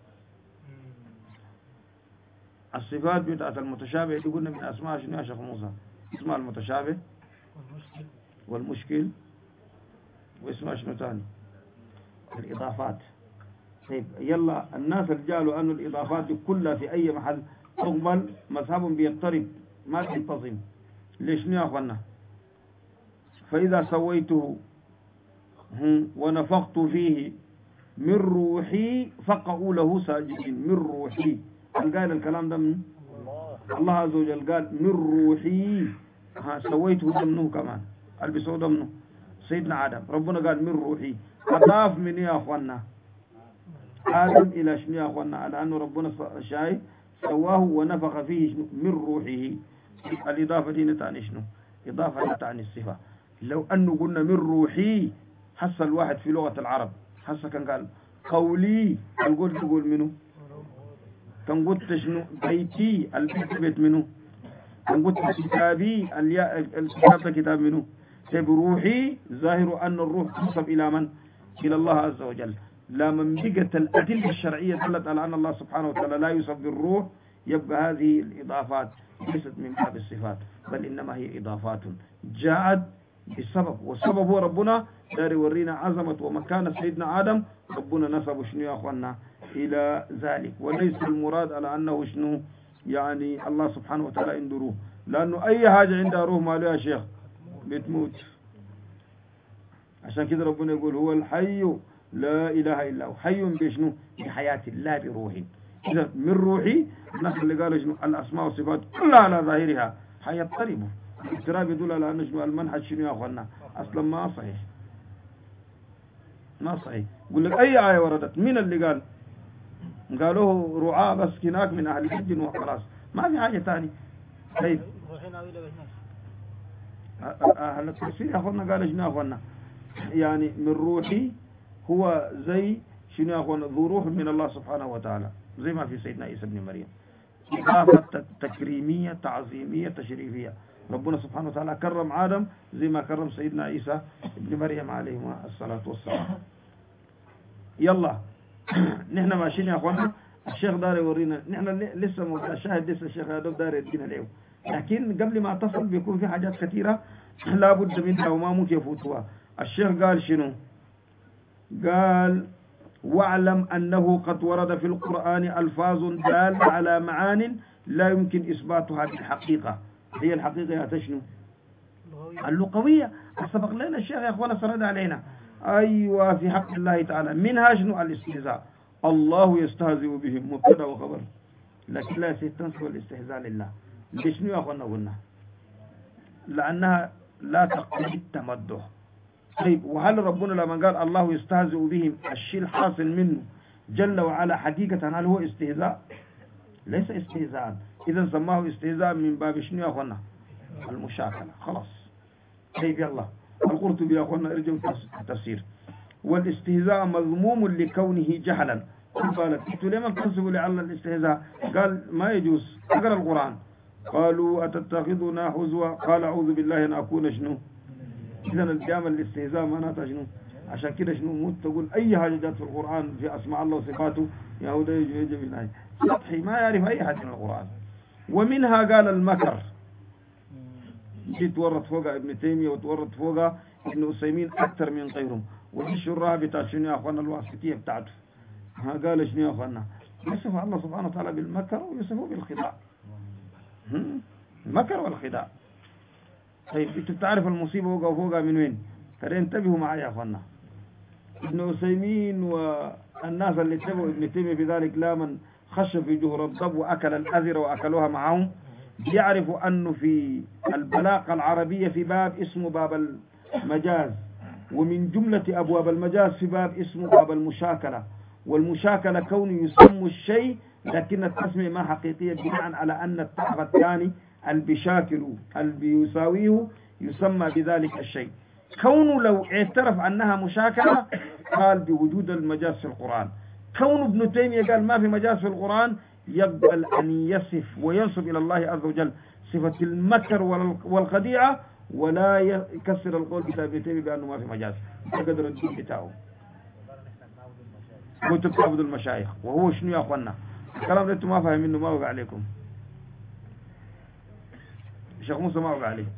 الصفات بتاعت المتشابه دي قلنا من أسماء شنو يا شيخ موسى؟ اسمها المتشابه والمشكل، واسمها شنو تاني؟ الإضافات. طيب يلا الناس اللي قالوا أن الإضافات دي كلها في أي محل تقبل مذهبهم بيضطرب ما تنتظم. ليش يا أخوانا؟ فإذا سويته ونفخت فيه من روحي فقعوا له ساجدين. من روحي، قال الكلام ده من الله عز وجل، قال من روحي سويته ضمنه كمان البسوا ضمنه سيدنا آدم ربنا قال من روحي أضاف من يا أخوانا آدم إلى شنو يا أخوانا على أنه ربنا شايف سواه ونفخ فيه من روحه. الإضافة دي نتعني شنو؟ إضافة تعني الصفة. لو أنه قلنا من روحي حس الواحد في لغة العرب حس كان قال قولي القول تقول منه كان قلت شنو بيتي البيت بيت منه كان قلت كتابي الكتاب كتاب منه. طيب روحي ظاهر أن الروح تنسب إلى من؟ إلى الله عز وجل. لما بقت الأدلة الشرعية دلت على أن الله سبحانه وتعالى لا يوصف بالروح يبقى هذه الإضافات ليست من باب الصفات بل إنما هي إضافات جاءت بسبب والسبب هو ربنا دار يورينا عظمة ومكانة سيدنا آدم. ربنا نسب شنو يا أخوانا إلى ذلك وليس المراد على أنه شنو يعني الله سبحانه وتعالى عنده روح لأنه أي حاجة عندها روح ما له يا شيخ بتموت. عشان كده ربنا يقول هو الحي لا إله إلا هو حي بشنو بحياة الله بروح. إذا من روحي الناس اللي قالوا شنو الأسماء والصفات كلها على ظاهرها حيضطربوا. الاضطراب يدل على أن شنو المنهج شنو يا أخوانا أصلا ما صحيح ما صحيح. يقول لك أي آية وردت من اللي قالوه رعاة بس هناك من أهل الجن وخلاص ما في حاجة تاني. طيب أهل التفسير يا أخوانا قال شنو يا أخوانا يعني من روحي هو زي شنو يا أخوانا ذو روح من الله سبحانه وتعالى زي ما في سيدنا عيسى بن مريم. إضافة تكريمية تعظيمية تشريفية. ربنا سبحانه وتعالى كرم آدم زي ما كرم سيدنا عيسى بن مريم عليه الصلاة والسلام. يلا نحن ماشيين يا أخوانا. الشيخ داري يورينا نحن لسه الشاهد لسه الشيخ هذا داري يدينا اليوم لكن قبل ما تصل بيكون في حاجات كثيرة لا بد منها وما ممكن يفوتها. الشيخ قال شنو؟ قال واعلم أنه قد ورد في القرآن ألفاظ دالة على معان لا يمكن إثباتها بالحقيقة. هي الحقيقة تشنو؟ اللغوية. سبق لنا الشيخ يا أخوانا سرد علينا أيوة في حق الله تعالى منها شنو الاستهزاء. الله يستهزئ بهم مبتدا وخبر لكن لا تنسب الاستهزاء لله. ليش يا أخوانا قلنا لأنها لا تقتضي التمدح. طيب وهل ربنا لما قال الله يستهزئ بهم الشيء الحاصل منه جل وعلا حقيقة هل هو استهزاء؟ ليس استهزاء. إذا سماه استهزاء من باب شنو يا أخوانا المشاكلة خلاص. طيب يلا القرطبي يا أخوانا ارجعوا التفسير. والاستهزاء مذموم لكونه جهلا. قال انتوا لما تنسبوا لعل الاستهزاء؟ قال ما يجوز. اقرا القرآن قالوا أتتخذنا هزوا قال أعوذ بالله أن أكون شنو. إذا الجامع الاستهزاء معناتها شنو؟ عشان كده شنو مو تقول أي حاجة جات في القرآن في أسماء الله وصفاته يهودا يجي بالله سطحي ما يعرف أي حاجة من القرآن. ومنها قال المكر تورط فوقها ابن تيمية وتورط فوقها ابن عثيمين أكثر من غيرهم. ودي الشراح بتاع شنو يا أخوانا الواسطية بتاعته قال شنو يا أخوانا يصف الله سبحانه وتعالى بالمكر ويصفه بالخداع. المكر والخداع. طيب انت بتعرف المصيبة وقوفوها من وين؟ ترى انتبهوا معي يا أخوانا. ابن عثيمين والناس اللي اتبعوا ابن تيمية في ذلك لا من خش في جهر الضب وأكل الأذرة وأكلوها معهم يعرفوا أنه في البلاغة العربية في باب اسمه باب المجاز ومن جملة أبواب المجاز في باب اسمه باب المشاكلة. والمشاكلة كون يسمى الشيء لكن التسمية ما حقيقية بناء على أن الطرف الثاني البشاكل البيساويه يسمى بذلك الشيء. كونه لو اعترف أنها مشاكلة قال بوجود المجاز في القرآن. كون ابن تيمية قال ما في مجاز في القرآن يقبل أن يصف وينسب إلى الله عز وجل صفة المكر والخديعة ولا يكسر القول بتاع ابن تيمية بأنه ما في مجاز. قدر الدين بتاعه كنت بتعبد المشايخ وهو شنو يا أخوانا الكلام ده انتم ما فاهم منه ما وقع عليكم. الشيخ موسى ما وقع عليه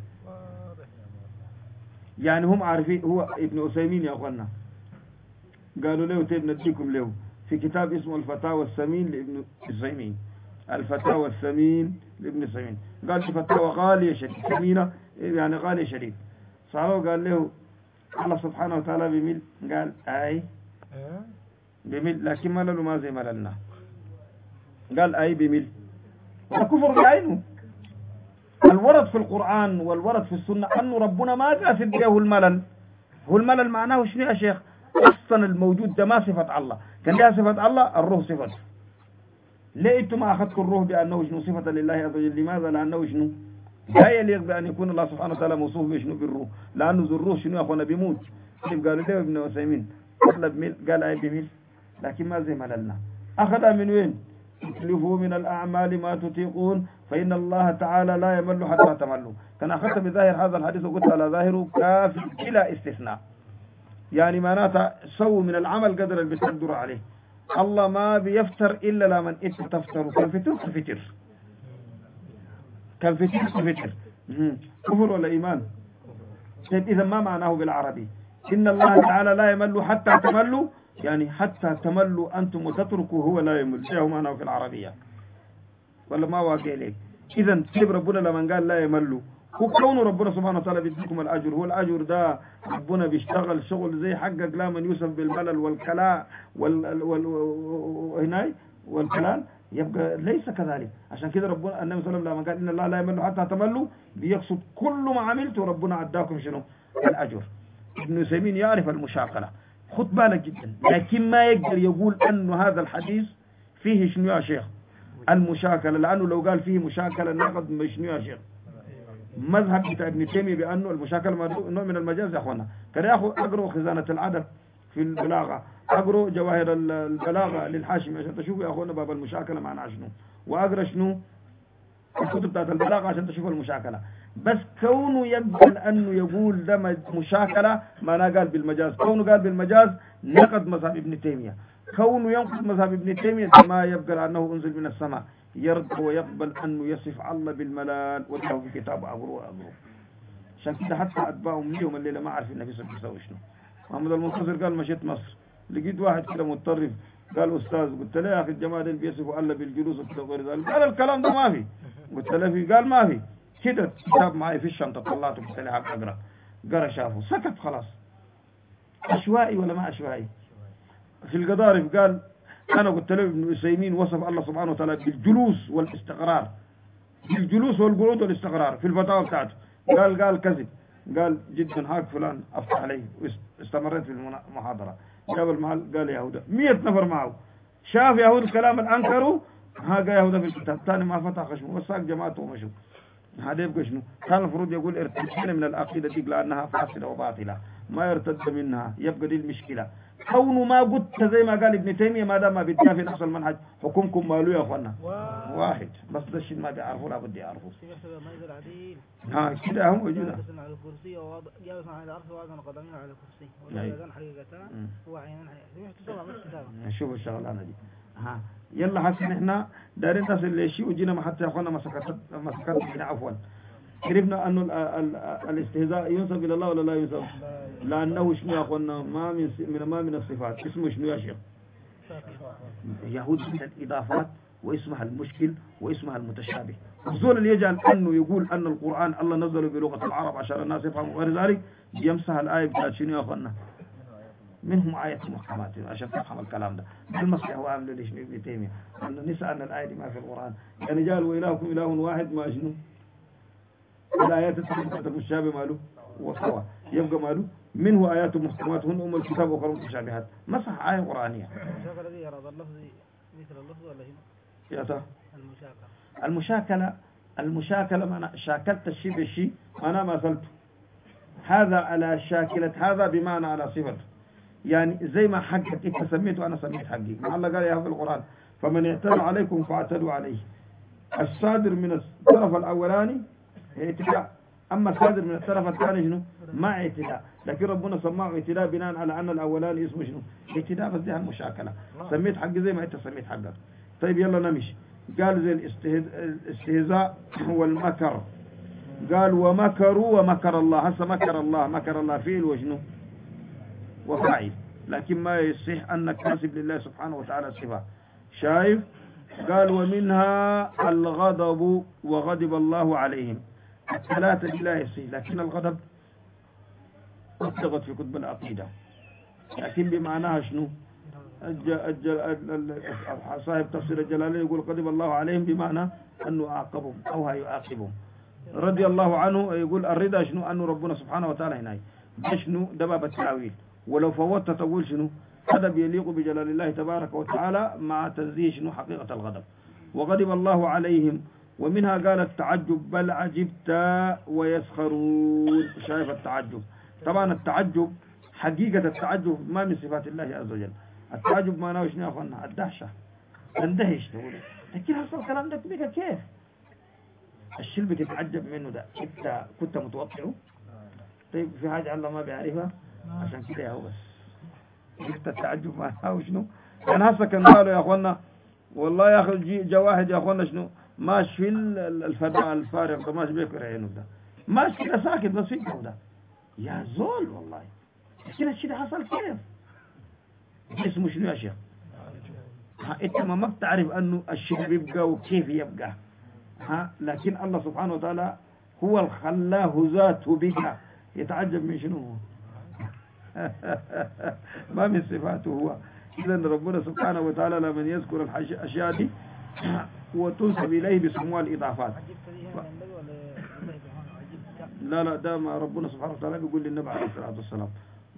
يعني هم عارفين. هو ابن عثيمين يا أخوانا قالوا له تيب نديكم له في كتاب اسمه الفتاوى الثمين لابن عثيمين. الفتاوى الثمين لابن عثيمين قال في فتاوى غالية شديد ثمينة يعني غالية شديد. صاروا قال له الله سبحانه وتعالى بميل قال أي بميل لكن ملل ما زي مللنا. قال أي بميل الكفر بعينه. الورد في القرآن والورد في السنة أنه ربنا ما قاصد به الملل. هو الملل معناه شنو يا شيخ؟ أصلا الموجود ده ما صفة الله، كان لها صفة الله الروح صفته. ليه أنتم ما أخذتوا الروح بأنه شنو صفة لله عز وجل؟ لماذا؟ لأنه شنو لا يليق بأن يكون الله سبحانه وتعالى موصوف بشنو بالروح، لأنه ذو الروح شنو يا أخوانا بيموت. قالوا له ابن عثيمين قال أي بميل، لكن ما زي مللنا. أخذها من وين؟ اكلفوا من الأعمال ما تطيقون فإن الله تعالى لا يمل حتى تملوا. كان أخذت بظاهر هذا الحديث وقلت على ظاهره كافي بلا استثناء، يعني معناتها سووا من العمل قدر اللي بتقدر عليه. الله ما بيفتر إلا لمن أنت تفتر، كان فتر كان فتر كفر ولا إيمان؟ طيب إذا ما معناه بالعربي إن الله تعالى لا يمل حتى تملوا، يعني حتى تملوا أنتم وتتركوا هو لا يمل، ده معناه في العربية ولا ما واقع لك؟ إذا كيف ربنا لما قال لا يملوا؟ وكون ربنا سبحانه وتعالى بيديكم الأجر، هو الأجر ده ربنا بيشتغل شغل زي حقق لا من يوسف بالملل والكلاء والكلال، يبقى ليس كذلك. عشان كده ربنا النبي صلى الله عليه وسلم لما قال إن الله لا يمل حتى تملوا بيقصد كل ما عملته ربنا عداكم شنو؟ الأجر. ابن سيمين يعرف المشاكلة، خد بالك جدا، لكن ما يقدر يقول أن هذا الحديث فيه شنو يا شيخ؟ المشاكلة، لأنه لو قال فيه مشاكلة ناخذ شنو يا شيخ؟ مذهب بتاع ابن تيمية بأنه المشاكلة نوع من المجاز يا أخوانا. كان أقرأ خزانة العدد في البلاغة، أقرأ جواهر البلاغة للحاشمي عشان تشوفوا يا أخوانا باب المشاكلة معناها شنو، وأقرأ شنو الكتب بتاعت البلاغة عشان تشوفوا المشاكلة. بس كونه يقبل أنه يقول ده مشاكلة معناه قال بالمجاز، كونه قال بالمجاز نقد مذهب ابن تيمية، كونه ينقد مذهب ابن تيمية ما يبقى أنه أنزل من السماء، يرد ويقبل أنه يصف الله بالملال وله في كتاب أقرأ. عشان كده حتى أتباعهم اليوم الليلة ما عارف النبي صلى الله عليه وسلم شنو. محمد المنتصر قال مشيت مصر لقيت واحد كده متطرف قال أستاذ، قلت له يا أخي الجماعة دول بيصفوا الله بالجلوس وكده وغير ذلك، قال الكلام ده ما في. قلت له في، قال ما في. كده كتاب معي في الشنطة طلعته قلت له أقرأ، قرأ شافه سكت خلاص. عشوائي ولا ما عشوائي؟ في القضارف قال أنا قلت له ابن عثيمين وصف الله سبحانه وتعالى بالجلوس والاستقرار، بالجلوس والقعود والاستقرار في الفتاوى بتاعته، قال كذب، قال جدا هاك فلان أفتح عليه، واستمريت في المحاضرة. جاب المحل قال يهودا 100 نفر معه، شاف يهود الكلام الأنكروا، ها قال يهودا في الكتاب ثاني ما فتح خشمه وساق جماعته ومشوا. هذا يبقى شنو؟ كان المفروض يقول ارتدنا من العقيدة دي لأنها فاسدة وباطلة، ما يرتد منها، يبقى دي المشكلة. كونه ما قلت زي ما قال ابن تيمية ما دام ما بيدافع نفس المنهج، حكمكم مالو يا اخوانا واحد، بس ده الشيء ما بيعرفوا لا بدي يعرفوا. ها كده هم موجودة. على الكرسي وجالس على الأرض وأذن قدمين على الكرسي، ولا حقيقتان هو عينان حقيقتان. شوف الشغلانة دي. ها يلا حسن احنا دارين نصل لشيء وجينا ما حتى يا اخوانا ما سكت عفوا. عرفنا أنه الاستهزاء ينسب إلى الله ولا لا ينسب؟ لأنه شنو يا أخوانا ما من الصفات، اسمه شنو يا شيخ؟ يهود من الإضافات، واسمها المشكل واسمها المتشابه. الزول اللي يجعل أنه يقول أن القرآن الله نزله بلغة العرب عشان الناس يفهموا غير ذلك يمسح الآية بتاعت شنو يا أخوانا؟ منهم آية محكمات عشان تفهم الكلام ده. المسح هو عامل ليش ابن تيمية أنه نسأل أن الآية دي ما في القرآن، يعني جال وإلهكم إله واحد ما شنو؟ الآيات المتشابه ماله وصوا يبقى ماله منه آيات محكمات هن أم الكتاب وأخرى متشابهات، مسح آية قرآنية. المشاكلة دي يراد اللفظ مثل اللفظ ولا هنا؟ يا ترى المشاكلة معنى شاكلت الشيء بالشيء أنا مثلته هذا على شاكلة هذا بمعنى على صفته، يعني زي ما حقك انت سميته أنا سميت حقي. الله قال يا في القرآن فمن اعتدى عليكم فاعتدوا عليه. الصادر من الطرف الأولاني اعتداء، أما الصادر من الطرف الثاني شنو؟ ما اعتداء، لكن ربنا سماه اعتداء بناء على أن الأولاني اسمه شنو؟ اعتداء، بس دي المشاكلة. سميت حقي زي ما أنت سميت حقك. طيب يلا نمشي. قال زي الاستهزاء والمكر، قال ومكروا ومكر الله. هسه مكر الله فيل وشنو؟ وفاعل، لكن ما يصح أنك تنسب لله سبحانه وتعالى صفة. شايف؟ قال ومنها الغضب وغضب الله عليهم. الثلاثة لا يصح، لكن الغضب اتغط في كتب العقيدة، لكن بمعناها شنو؟ صاحب تفسير الجلالين يقول غضب الله عليهم بمعنى أنه أعاقبهم أو هيعاقبهم. رضي الله عنه يقول الرضا شنو أنه ربنا سبحانه وتعالى هنا شنو دباب التأويل، ولو فوتت تقول شنو غضب يليق بجلال الله تبارك وتعالى مع تنزيه شنو حقيقة الغضب. وغضب الله عليهم، ومنها قال التعجب بل عجبت ويسخرون. شايف التعجب؟ طبعا التعجب حقيقة التعجب ما من صفات الله عز وجل. التعجب ما ناوش يا أخوانا الدهشة، تندهش تقول لكن حصل الكلام ده بك كيف؟ الشيء اللي بتتعجب منه ده انت كنت متوقعه؟ طيب في حاجة الله ما بيعرفها؟ عشان كده هو بس انت التعجب معناه شنو؟ يعني هسه كان قالوا يا اخوانا والله يا اخي جا واحد يا اخوانا شنو ماشي في الفضاء الفارغ ده، ماشي بيكر عينه ده، ماشي كده ساكت بس فيكه ده يا زول والله. لكن الشيء ده حصل كيف؟ اسمه شنو يا شيخ؟ انت ما بتعرف انه الشيء بيبقى وكيف يبقى، لكن الله سبحانه وتعالى هو الخلاه ذاته بك، يتعجب من شنو؟ ما من صفاته هو. إذن ربنا سبحانه وتعالى لما يذكر الأشياء دي وتنسب إليه بسموها الإضافات. لا ده ما ربنا سبحانه وتعالى بيقول للنبي عليه الصلاة والسلام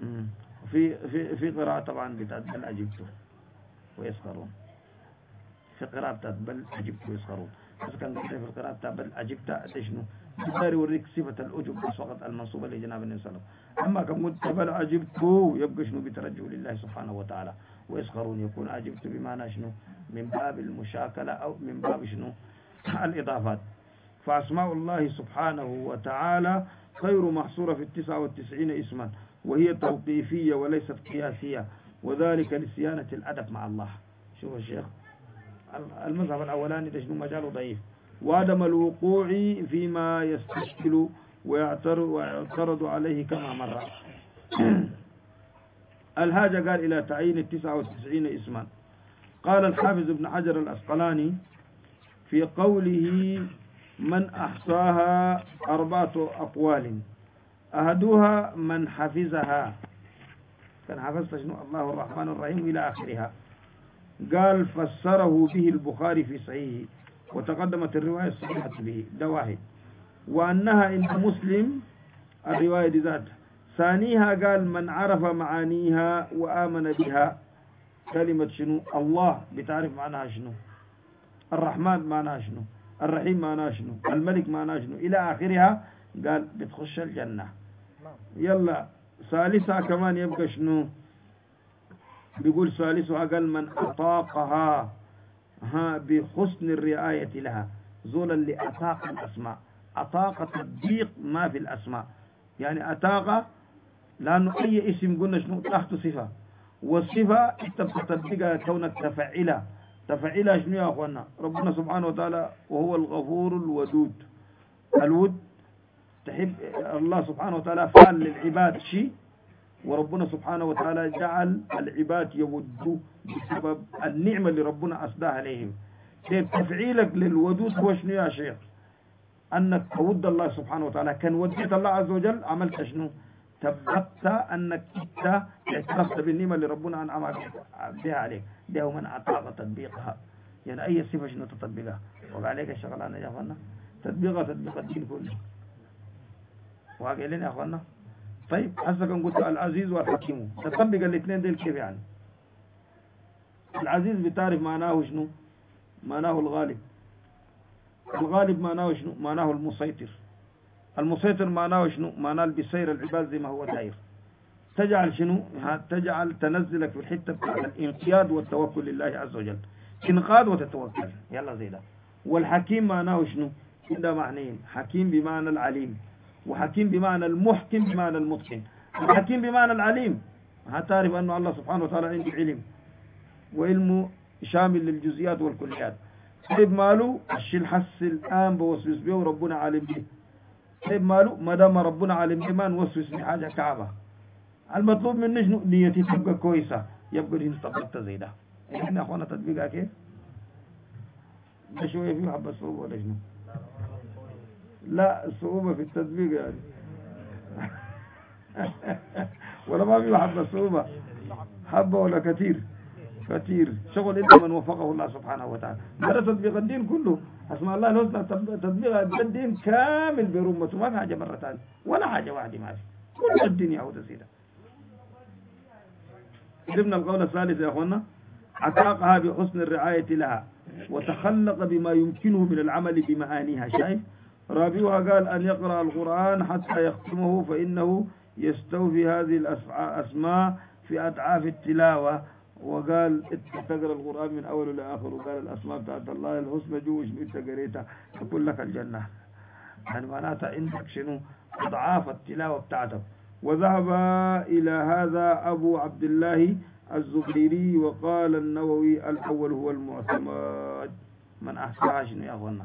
في قراءة طبعا بل عجبته ويسخرون، في قراءة بل عجبته ويسخرون. بس كان في القراءة بل عجبت شنو بدار يوريك صفة العجب بس فقط المنصوبة لجناب النبي صلى الله عليه وسلم. أما كم بل عجبته يبقى شنو بترجع لله سبحانه وتعالى، ويسخرون يكون عجبت بمعنى شنو من باب المشاكلة أو من باب شنو الإضافات. فأسماء الله سبحانه وتعالى غير محصورة في 99 اسما، وهي توقيفية وليست قياسية، وذلك لصيانة الأدب مع الله. شوف الشيخ المذهب الأولاني ده شنو مجاله ضعيف، وعدم الوقوع فيما يستشكل ويعترض عليه كما مر. الحاجة قال إلى تعيين 99 اسما. قال الحافظ ابن حجر الأسقلاني في قوله من أحصاها 4 أقوال، أحدها من حفظها، كان حفظت شنو الله الرحمن الرحيم إلى آخرها. قال فسره به البخاري في صحيحه، وتقدمت الرواية الصحيحة به، ده واحد. وأنها عند مسلم الرواية دي ذات. ثانيها قال من عرف معانيها وآمن بها. كلمة شنو الله بتعرف معناها شنو، الرحمن معناها شنو، الرحيم معناها شنو، الملك معناها شنو إلى آخرها، قال بتخش الجنة. يلا ثالثها كمان يبقى شنو، بيقول ثالثها قال من أطاقها بحسن الرعاية لها. زول اللي أطاق الأسماء، أطاق تطبيق ما في الأسماء، يعني أطاق لأنه أي اسم قلنا شنو تحت صفة، والصفة أنت بتطبقها كونك تفعلها. تفعلها شنو يا أخوانا؟ ربنا سبحانه وتعالى وهو الغفور الودود. الود تحب الله سبحانه وتعالى فعل للعباد شيء، وربنا سبحانه وتعالى جعل العباد يودوا بسبب النعمة اللي ربنا أسداها عليهم. تفعيلك للودود هو شنو يا شيخ؟ أنك تود الله سبحانه وتعالى. كان وديت الله عز وجل عملت شنو؟ تبقت أنك إنت اعترفت بالنعمة اللي ربنا أنعم بها عليك. ده من أطاق تطبيقها، يعني أي صفة شنو تطبيقها وعليك الشغلانة يا أخوانا، تطبيقها تطبيق الدين كله. واقعين يا أخوانا. طيب هسه كان قلت العزيز والحكيم، تطبق الاثنين دول كيف يعني؟ العزيز بتعرف معناه شنو؟ معناه الغالب. الغالب معناه شنو؟ معناه المسيطر. المسيطر معناه شنو؟ معناه بيسير العباد زي ما هو داير. تجعل شنو؟ تجعل تنزلك في الحته بتاع الانقياد والتوكل لله عز وجل، انقاد وتتوكل، يلا زي ده. والحكيم معناه شنو؟ ده معنيين، حكيم بمعنى العليم، وحكيم بمعنى المحكم بمعنى المتقن. الحكيم بمعنى العليم، هتعرف أنه الله سبحانه وتعالى عنده علم، وعلمه شامل للجزئيات والكليات. طيب ماله الشيء الحس الآن بوسوس به وربنا عالم به. طيب ماله ما دام ربنا عالم به ما نوسوس بحاجة كعبة. المطلوب منه شنو؟ نيتي تبقى كويسة، يبقى دين طبقت زي ده. احنا اخوانا تطبيقها كيف؟ ده شوية فيه حبة صعوبة ولا شنو؟ لا الصعوبة في التطبيق يعني ولا ما فيه حبة صعوبة، حبة ولا كثير كثير. شغل إلا من وفقه الله سبحانه وتعالى. هذا تطبيق الدين كله. أسماء الله الحسنى تطبيقها الدين كامل برمته، ما في حاجة مرة ثانية ولا حاجة واحدة ما في، كل الدنيا هو تسيدة. ضمن القول الثالث يا أخوانا عتاقها بحسن الرعاية لها وتخلق بما يمكنه من العمل بمعانيها. شايف؟ رابعها قال أن يقرأ القرآن حتى يختمه فإنه يستوفي هذه الأسماء في أضعاف التلاوة. وقال تقرأ القرآن من أوله لآخره، وقال الأسماء بتاعت الله الحسنى جوش انت قريتها تقول لك الجنة، يعني معناتها عندك شنو أضعاف التلاوة بتاعتك. وذهب إلى هذا أبو عبد الله الزبيري وقال النووي الأول هو المعتمد. من أحساها شنو يا أخوانا؟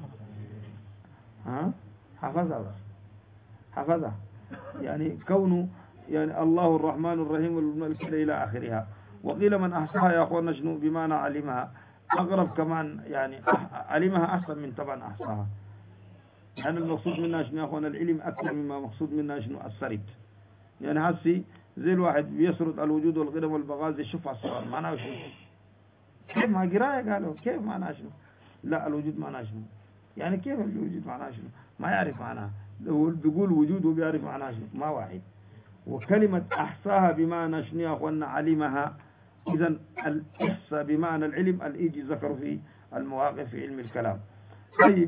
ها؟ حفظها بس، حفظها يعني كونه يعني الله الرحمن الرحيم والملك إلى آخرها. وقيل من أحساها يا أخوانا شنو بمعنى علمها، أقرب كمان يعني علمها أحسن من طبعا أحساها، يعني المقصود منها شنو يا أخوانا العلم أكثر مما مقصود منها شنو السرد. يعني هسي زي الواحد بيسرد الوجود والقدم والبقاء زي شوف على الصغار معناه شنو؟ كيف ما قرايه قالوا كيف معناه شنو؟ لا الوجود معناه شنو؟ يعني كيف الوجود معناه شنو؟ ما يعرف معناه، لو بيقول وجود وبيعرف معناه شنو؟ ما واحد. وكلمة أحصاها بمعنى شنو يا أخوانا علمها. إذا الإحصاء بمعنى العلم الإيجي ذكروا في المواقف في علم الكلام. طيب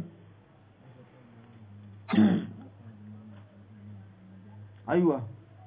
أيوة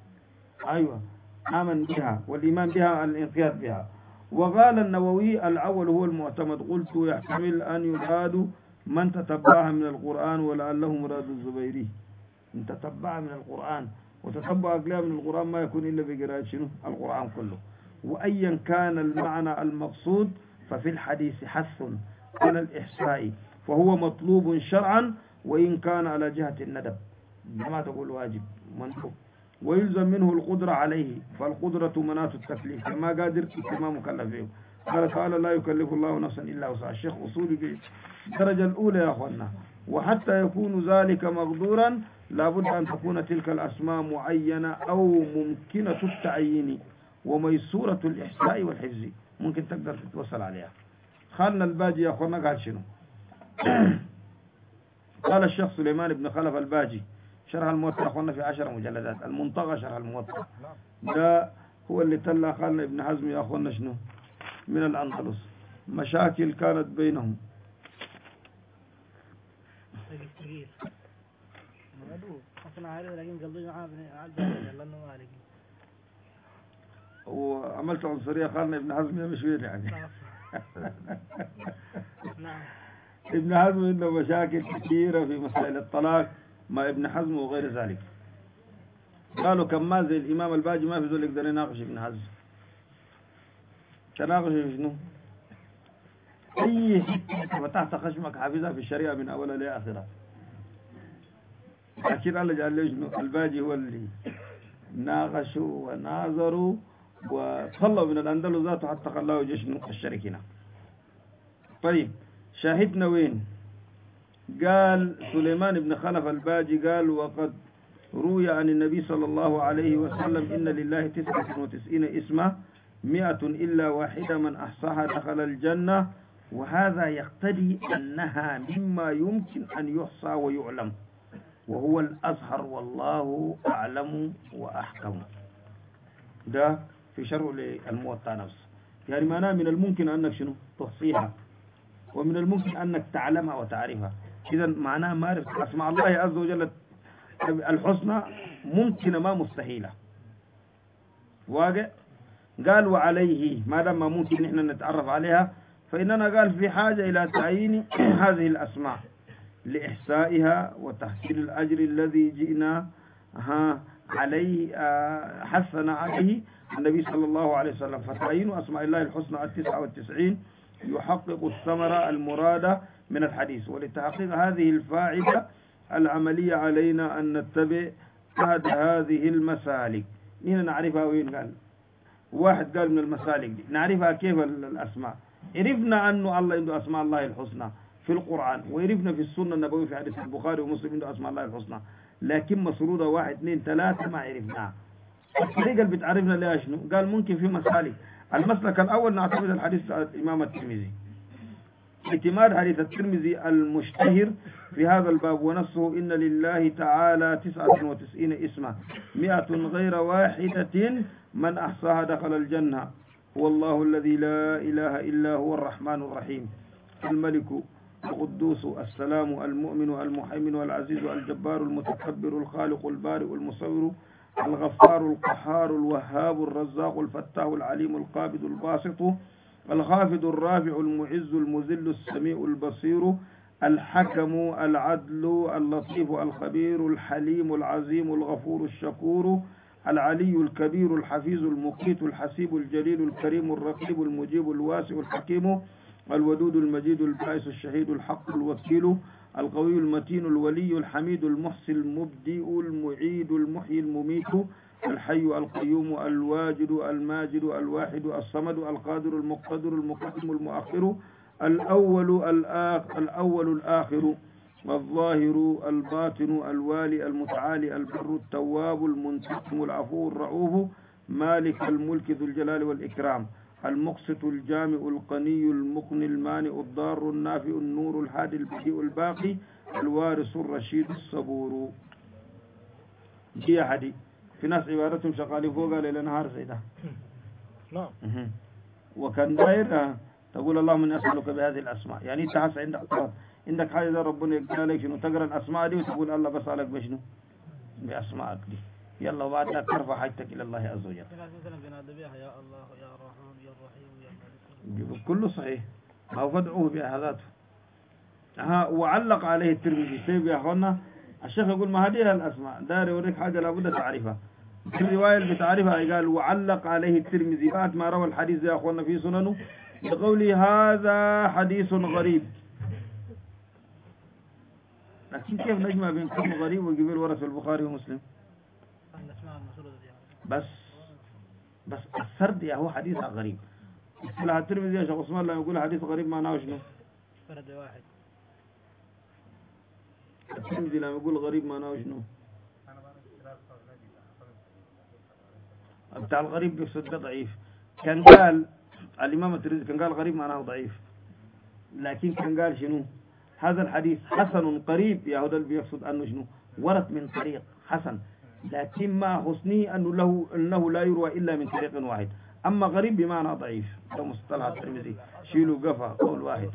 آمن بها، والإيمان بها الانقياد بها. وقال النووي الأول هو المعتمد. قلت يحتمل أن يراد من تتبعها من القرآن ولعله مراد الزبيري. من تتبعها من القرآن، وتتبع أقلام من القرآن ما يكون إلا بقراءة شنو القرآن كله. وأيا كان المعنى المقصود ففي الحديث حث على الإحصاء، فهو مطلوب شرعا وإن كان على جهة الندب، ما تقول واجب منطوب. ويلزم منه القدرة عليه، فالقدرة مناط التكليف، ما قادر ما مكلف به. قال تعالى لا يكلف الله نفسا إلا وسعها. الشيخ أصولي بالدرجة الأولى يا أخوانا. وحتى يكون ذلك مقدورا لابد أن تكون تلك الأسماء معينة أو ممكنة التعيين وميسورة الإحساء والحفظ، ممكن تقدر تتوصل عليها. خالنا الباجي يا أخوانا قال شنو؟ قال الشيخ سليمان بن خلف الباجي شرح الموطأ أخوانا في 10 مجلدات، المنطقة شرح الموطأ ده هو اللي تلا خالنا ابن حزم يا أخوانا شنو من الأندلس مشاكل كانت بينهم. وعملت عنصرية خالنا ابن حزم مش وين يعني. ابن حزم عنده مشاكل كثيرة في مسائل الطلاق مع ابن حزم وغير ذلك. قالوا كم ما زي الإمام الباجي ما في ذول يقدر يناقش ابن حزم. تناقش شنو؟ أي حتة فتحت خشمك حافظها في الشريعة من أولها لآخرها. لكن الله جعل له شنو؟ الباجي هو اللي ناقشوا وناظروا وطلعوا من الأندلس ذاته حتى خلاه يجي شنو الشركنا. طيب شاهدنا وين؟ قال سليمان بن خلف الباجي قال وقد روي عن النبي صلى الله عليه وسلم إن لله 99 اسما 100 إلا واحدة من أحصاها دخل الجنة. وهذا يقتضي أنها مما يمكن أن يحصى ويعلم، وهو الأظهر والله أعلم وأحكم. ده في شرح للموطأ نفسه. يعني معناه من الممكن أنك شنو تحصيها، ومن الممكن أنك تعلمها وتعرفها. إذا معناه معرفة أسماء الله عز وجل الحسنى ممكنة ما مستحيلة. واقع قال وعليه ما دام ممكن نحن نتعرف عليها فإننا قال في حاجة إلى تعيين هذه الأسماء لإحسائها وتحصيل الأجر الذي جئنا عليه حثنا عليه النبي صلى الله عليه وسلم. فتعيين أسماء الله الحسنى 99 يحقق الثمرة المرادة من الحديث. ولتحقيق هذه الفائدة العملية علينا أن نتبع أحد هذه المسالك. هنا نعرفها وين؟ قال واحد قال من المسالك دي نعرفها كيف الأسماء. عرفنا أنه الله عنده أسماء الله الحسنى في القرآن، وعرفنا في السنة النبوية في حديث البخاري ومسلم عنده أسماء الله الحسنى، لكن مسرودة 1 2 3 ما عرفناها. الطريقة اللي بتعرفنا لها شنو؟ قال ممكن في مسالك. المسلك الأول نعتمد الحديث الإمام الترمذي اعتماد حديث الترمذي المشتهر في هذا الباب ونصه إن لله تعالى 99 اسما 100 غير واحدة من أحصاها دخل الجنة هو الله الذي لا إله إلا هو الرحمن الرحيم الملك القدوس السلام المؤمن المحيمن العزيز الجبار المتكبر الخالق البارئ المصور الغفار القهار الوهاب الرزاق الفتاح العليم القابض الباسط الخافض الرافع المعز المذل السميع البصير الحكم العدل اللطيف الخبير الحليم العظيم الغفور الشكور العلي الكبير الحفيظ المقيت الحسيب الجليل الكريم الرقيب المجيب الواسع الحكيم الودود المجيد البائس الشهيد الحق الوكيل القوي المتين الولي الحميد المحسن المبدئ المعيد المحيي المميت الحي القيوم الواجد الماجد الواحد الصمد القادر المقتدر المقدم المؤخر الأول الآخر الظاهر الباطن الوالي المتعالي البر التواب المنتقم العفو الرؤوف مالك الملك ذو الجلال والإكرام المقسط الجامع القني المقني المانع الضار النافع النور الهادي البديع الباقي الوارث الرشيد الصبور. دي حدي في ناس عبارتهم شغالين فوق ليل نهار سيدا نعم وكان داير تقول اللهم اني اسالك بهذه الاسماء، يعني انت حاسس عندك حاجه ربنا يقول لك شنو تقرا الاسماء دي وتقول الله بسالك بشنو باسمائك دي، يلا وبعد ذلك ترفع حاجتك الى الله عز وجل. مثلا بنادى بها يا الله يا الرحمن يا الرحيم يا الملك كله صحيح، ما هو فادعوه بهذاته. وعلق عليه الترمذي سيب يا اخوانا الشيخ يقول ما هذه الاسماء دار يوريك حاجه لابد تعرفها. في الروايه اللي بتعرفها قال وعلق عليه الترمذي بعد ما روى الحديث يا اخوانا في سننه بقوله هذا حديث غريب. لكن كيف نجمع بين كلمه غريب وجبال ورث البخاري ومسلم؟ بس السرد يا هو حديث غريب. اصطلاح الترمذي يا شيخ عثمان لما يقول حديث غريب معناه شنو؟ فرد واحد. الترمذي لما يقول غريب معناه شنو؟ بتاع الغريب بيقصد ضعيف. كان قال الإمام الترمذي كان قال غريب معناه ضعيف، لكن كان قال شنو؟ هذا الحديث حسن قريب، يا هذا اللي بيقصد أنه شنو؟ ورد من طريق حسن، لكن ما حسنه أنه لا يروى إلا من طريق واحد. أما غريب بمعنى ضعيف، ده مصطلح الترمذي شيلوا قفا قول واحد.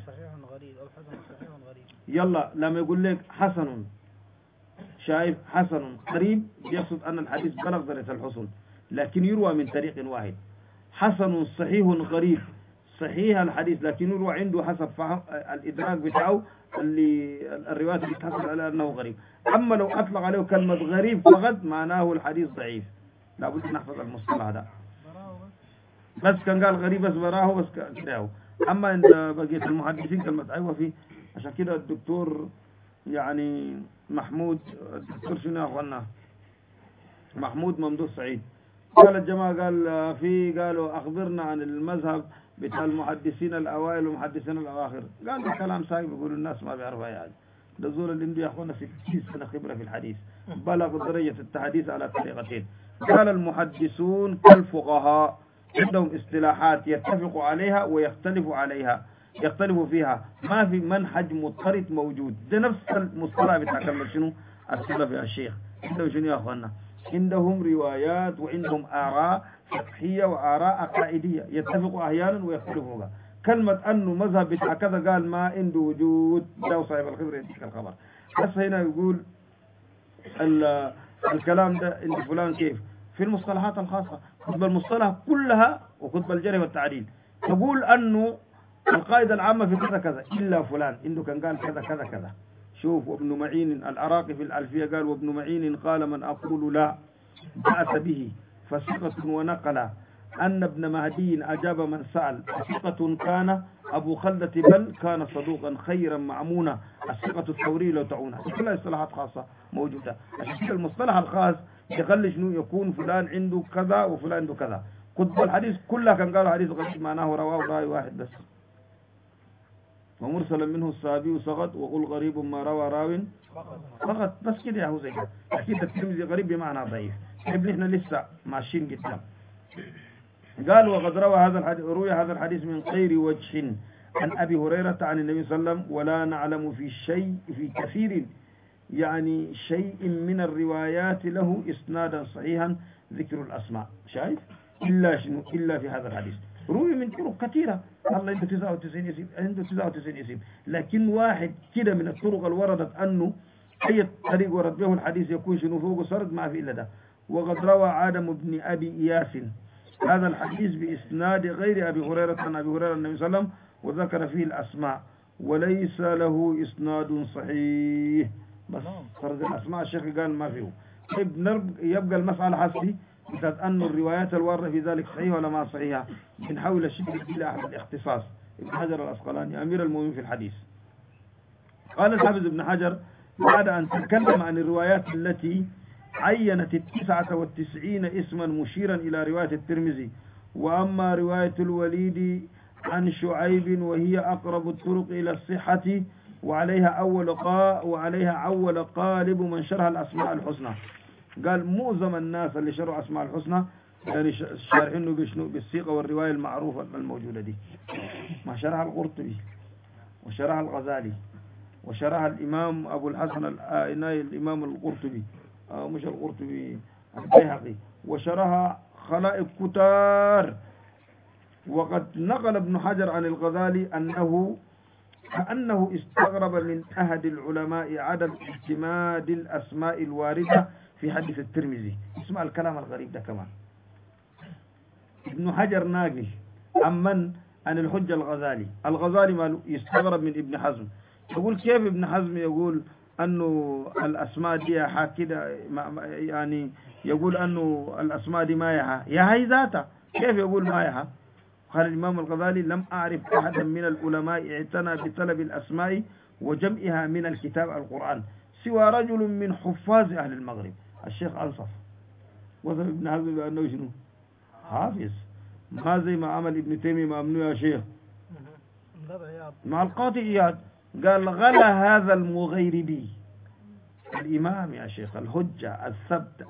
يلا لما يقول لك حسن شايف حسن قريب يقصد أن الحديث بلغ درجة الحسن لكن يروى من طريق واحد. حسن صحيح غريب صحيح الحديث لكن يروى عنده حسب فهم الإدراك بتاعه اللي الروايات اللي تحصل على أنه غريب. أما لو أطلق عليه كلمة غريب فقط معناه الحديث ضعيف. لابد نحفظ المصطلح هذا. بس كان قال غريب بس براه بس كده. أما عند بقية المحدثين كلمة أيوة في عشان كده الدكتور يعني محمود الدكتور شنو يا أخوانا محمود ممدوح سعيد قال الجماعة قالوا أخبرنا عن المذهب بتاع المحدثين الأوائل والمحدثين الأواخر. قال ده كلام سايب يقولوا الناس ما بيعرفها يعني. ده زول اللي عنده يا أخوانا 60 سنة خبرة في الحديث بلغ درجة التحديث على طريقتين. قال المحدثون كالفقهاء عندهم اصطلاحات يتفق عليها ويختلف عليها يختلف فيها ما في منهج مضطرد موجود. ده نفس المصطلح بتاع كلمة شنو السلف يا الشيخ. عندهم شنو يا أخوانا عندهم روايات وعندهم آراء فقهية وآراء عقائدية يتفق أحيانا ويختلفوا. كلمة أنه مذهب بتاع كذا قال ما عنده وجود ده صاحب الخبر يديك الخبر. بس هنا يقول الكلام ده عند فلان كيف في المصطلحات الخاصة كتب المصطلح كلها وكتب الجرح والتعديل تقول أنه القاعدة العامة في كذا كذا إلا فلان إنه كان قال كذا كذا كذا. شوف وابن معين العراقي في الألفية قال وابن معين قال من أقول لا بأس به فثقة ونقل أن ابن مهدي أجاب من سأل ثقة كان أبو خلدة بل كان صدوقا خيرا معمونا الثقة الثوري لو تعونه. كلها اصطلاحات خاصة موجودة. عشان المصطلح الخاص يخلي شنو يكون فلان عنده كذا وفلان عنده كذا. كتب الحديث كلها كان قالوا حديث غريب معناه رواه راوي واحد بس. ومرسلا منه الصحابي سقط وقل غريب ما روى راو فقط بس كده يا هو زي كده. أكيد الترمذي غريب بمعنى ضعيف. ابن احنا لسه ماشيين قدام. قال وقد روى هذا الحديث من غير وجه عن أبي هريرة عن النبي صلى الله عليه وسلم، ولا نعلم في كثير يعني شيء من الروايات له إسنادا صحيحا ذكر الأسماء. شايف؟ إلا شنو؟ إلا في هذا الحديث روي من طرق كثيرة. الله عنده 99 اسم، عنده 99 اسم، لكن واحد كده من الطرق اللي وردت أنه أي طريق ورد به الحديث يكون شنو فوق سرد ما في إلا ده. وقد روى آدم بن أبي إياس هذا الحديث بإسناد غير أبي هريرة عن أبي هريرة النبي صلى الله عليه وسلم، وذكر فيه الأسماء وليس له إسناد صحيح. بس فرد الأسماء الشيخ قال ما فيه. طيب يبقى المسألة حسي بتاعت أن الروايات الواردة في ذلك صحيحة ولا ما صحيحة. بنحاول الشيء إلى أحد الاختصاص. ابن حجر الأسقلاني أمير المؤمنين في الحديث قال الحافظ ابن حجر بعد أن تكلم عن الروايات التي عينت 99 اسما مشيرا إلى رواية الترمذي، وأما رواية الوليد عن شعيب وهي أقرب الطرق إلى الصحة وعليها أول قالب من شرح الأسماء الحسنى. قال معظم الناس اللي شرحوا أسماء الحسنى يعني شارحينه بشنو؟ بالصيغة والرواية المعروفة الموجودة دي. ما شرح القرطبي وشرح الغزالي وشرح الإمام أبو الحسن الإمام القرطبي مش القرطبي البيهقي، وشرح خلائق كتار. وقد نقل ابن حجر عن الغزالي كأنه استغرب من أحد العلماء عدم اعتماد الأسماء الواردة في حديث الترمذي. اسمع الكلام الغريب ده كمان. ابن حجر ناقل عن الحجة الغزالي ما يستغرب من ابن حزم. يقول كيف ابن حزم يقول أنه الأسماء دي كده يعني يقول أنه الأسماء دي ما هي ذاتها. كيف يقول ما قال الإمام الغزالي لم أعرف أحدا من العلماء اعتنى بطلب الأسماء وجمعها من الكتاب القرآن سوى رجل من حفاظ أهل المغرب الشيخ أنصف. وصف ابن حزم بأنه شنو؟ حافظ. ما زي ما عمل ابن تيمية ما أمنه يا شيخ مع القاضي إياد. قال غلا هذا المغيربي الإمام يا شيخ الحجة الثبت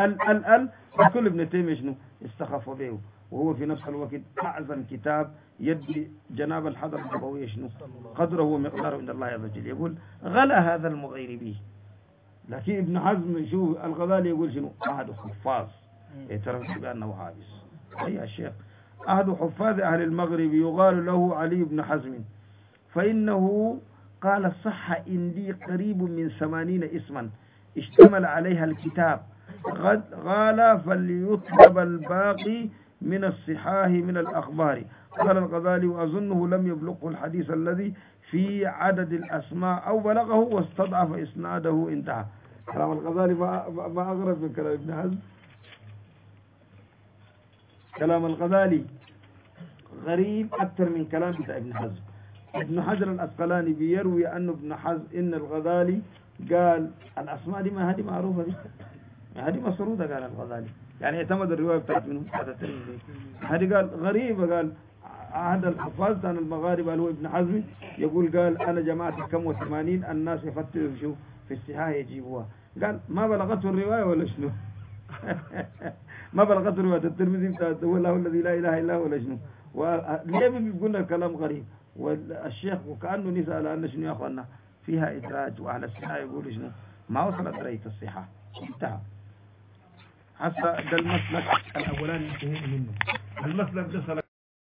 كل ابن تيمية شنو استخف به، وهو في نفس الوقت أعظم كتاب يدي جناب الحضر النبوي شنو قدره ومقداره عند الله عز وجل. يقول غلا هذا المغيربي. لكن ابن حزم شوف الغزالي يقول شنو أحد حفاظ اعترف بأنه حافظ. أي يا شيخ أحد حفاظ أهل المغرب يقال له علي بن حزم، فإنه قال صح عندي قريب من 80 اسما اشتمل عليها الكتاب. قال فليطلب الباقي من الصحاح من الأخبار. قال الغزالي وأظنه لم يبلغه الحديث الذي في عدد الأسماء أو بلغه واستضعف إسناده. انتهى كلام الغزالي. ما أغرب من كلام ابن حزم. كلام الغزالي غريب أكثر من كلام بتاع ابن حزم. ابن حجر الأسقلاني بيروي أن ابن حزم إن الغزالي قال الأسماء دي ما هذه معروفة دي هذه مسرودة. قال الغزالي يعني اعتمد الرواية بتاعت منه بتاعت الترمذي. هذه قال غريبة. قال أحد الحفاظ عن المغاربة اللي هو ابن حزم يقول قال أنا جماعة كم 80 الناس يفتروا شو في الصحاح يجيبوها. قال ما بلغته الرواية ولا شنو؟ ما بلغته رواية الترمذي بتاعت هو الله الذي لا إله إلا هو ولا شنو؟ وليه بيقول لنا كلام غريب؟ والشيخ وكأنه نسأل أن شنو يا أخوانا فيها إدراج، وأهل الصحة يقولوا شنو ما وصلت درجة الصحة. انتهى. حتى ده المسلك الأولاني انتهينا منه. المسلك ده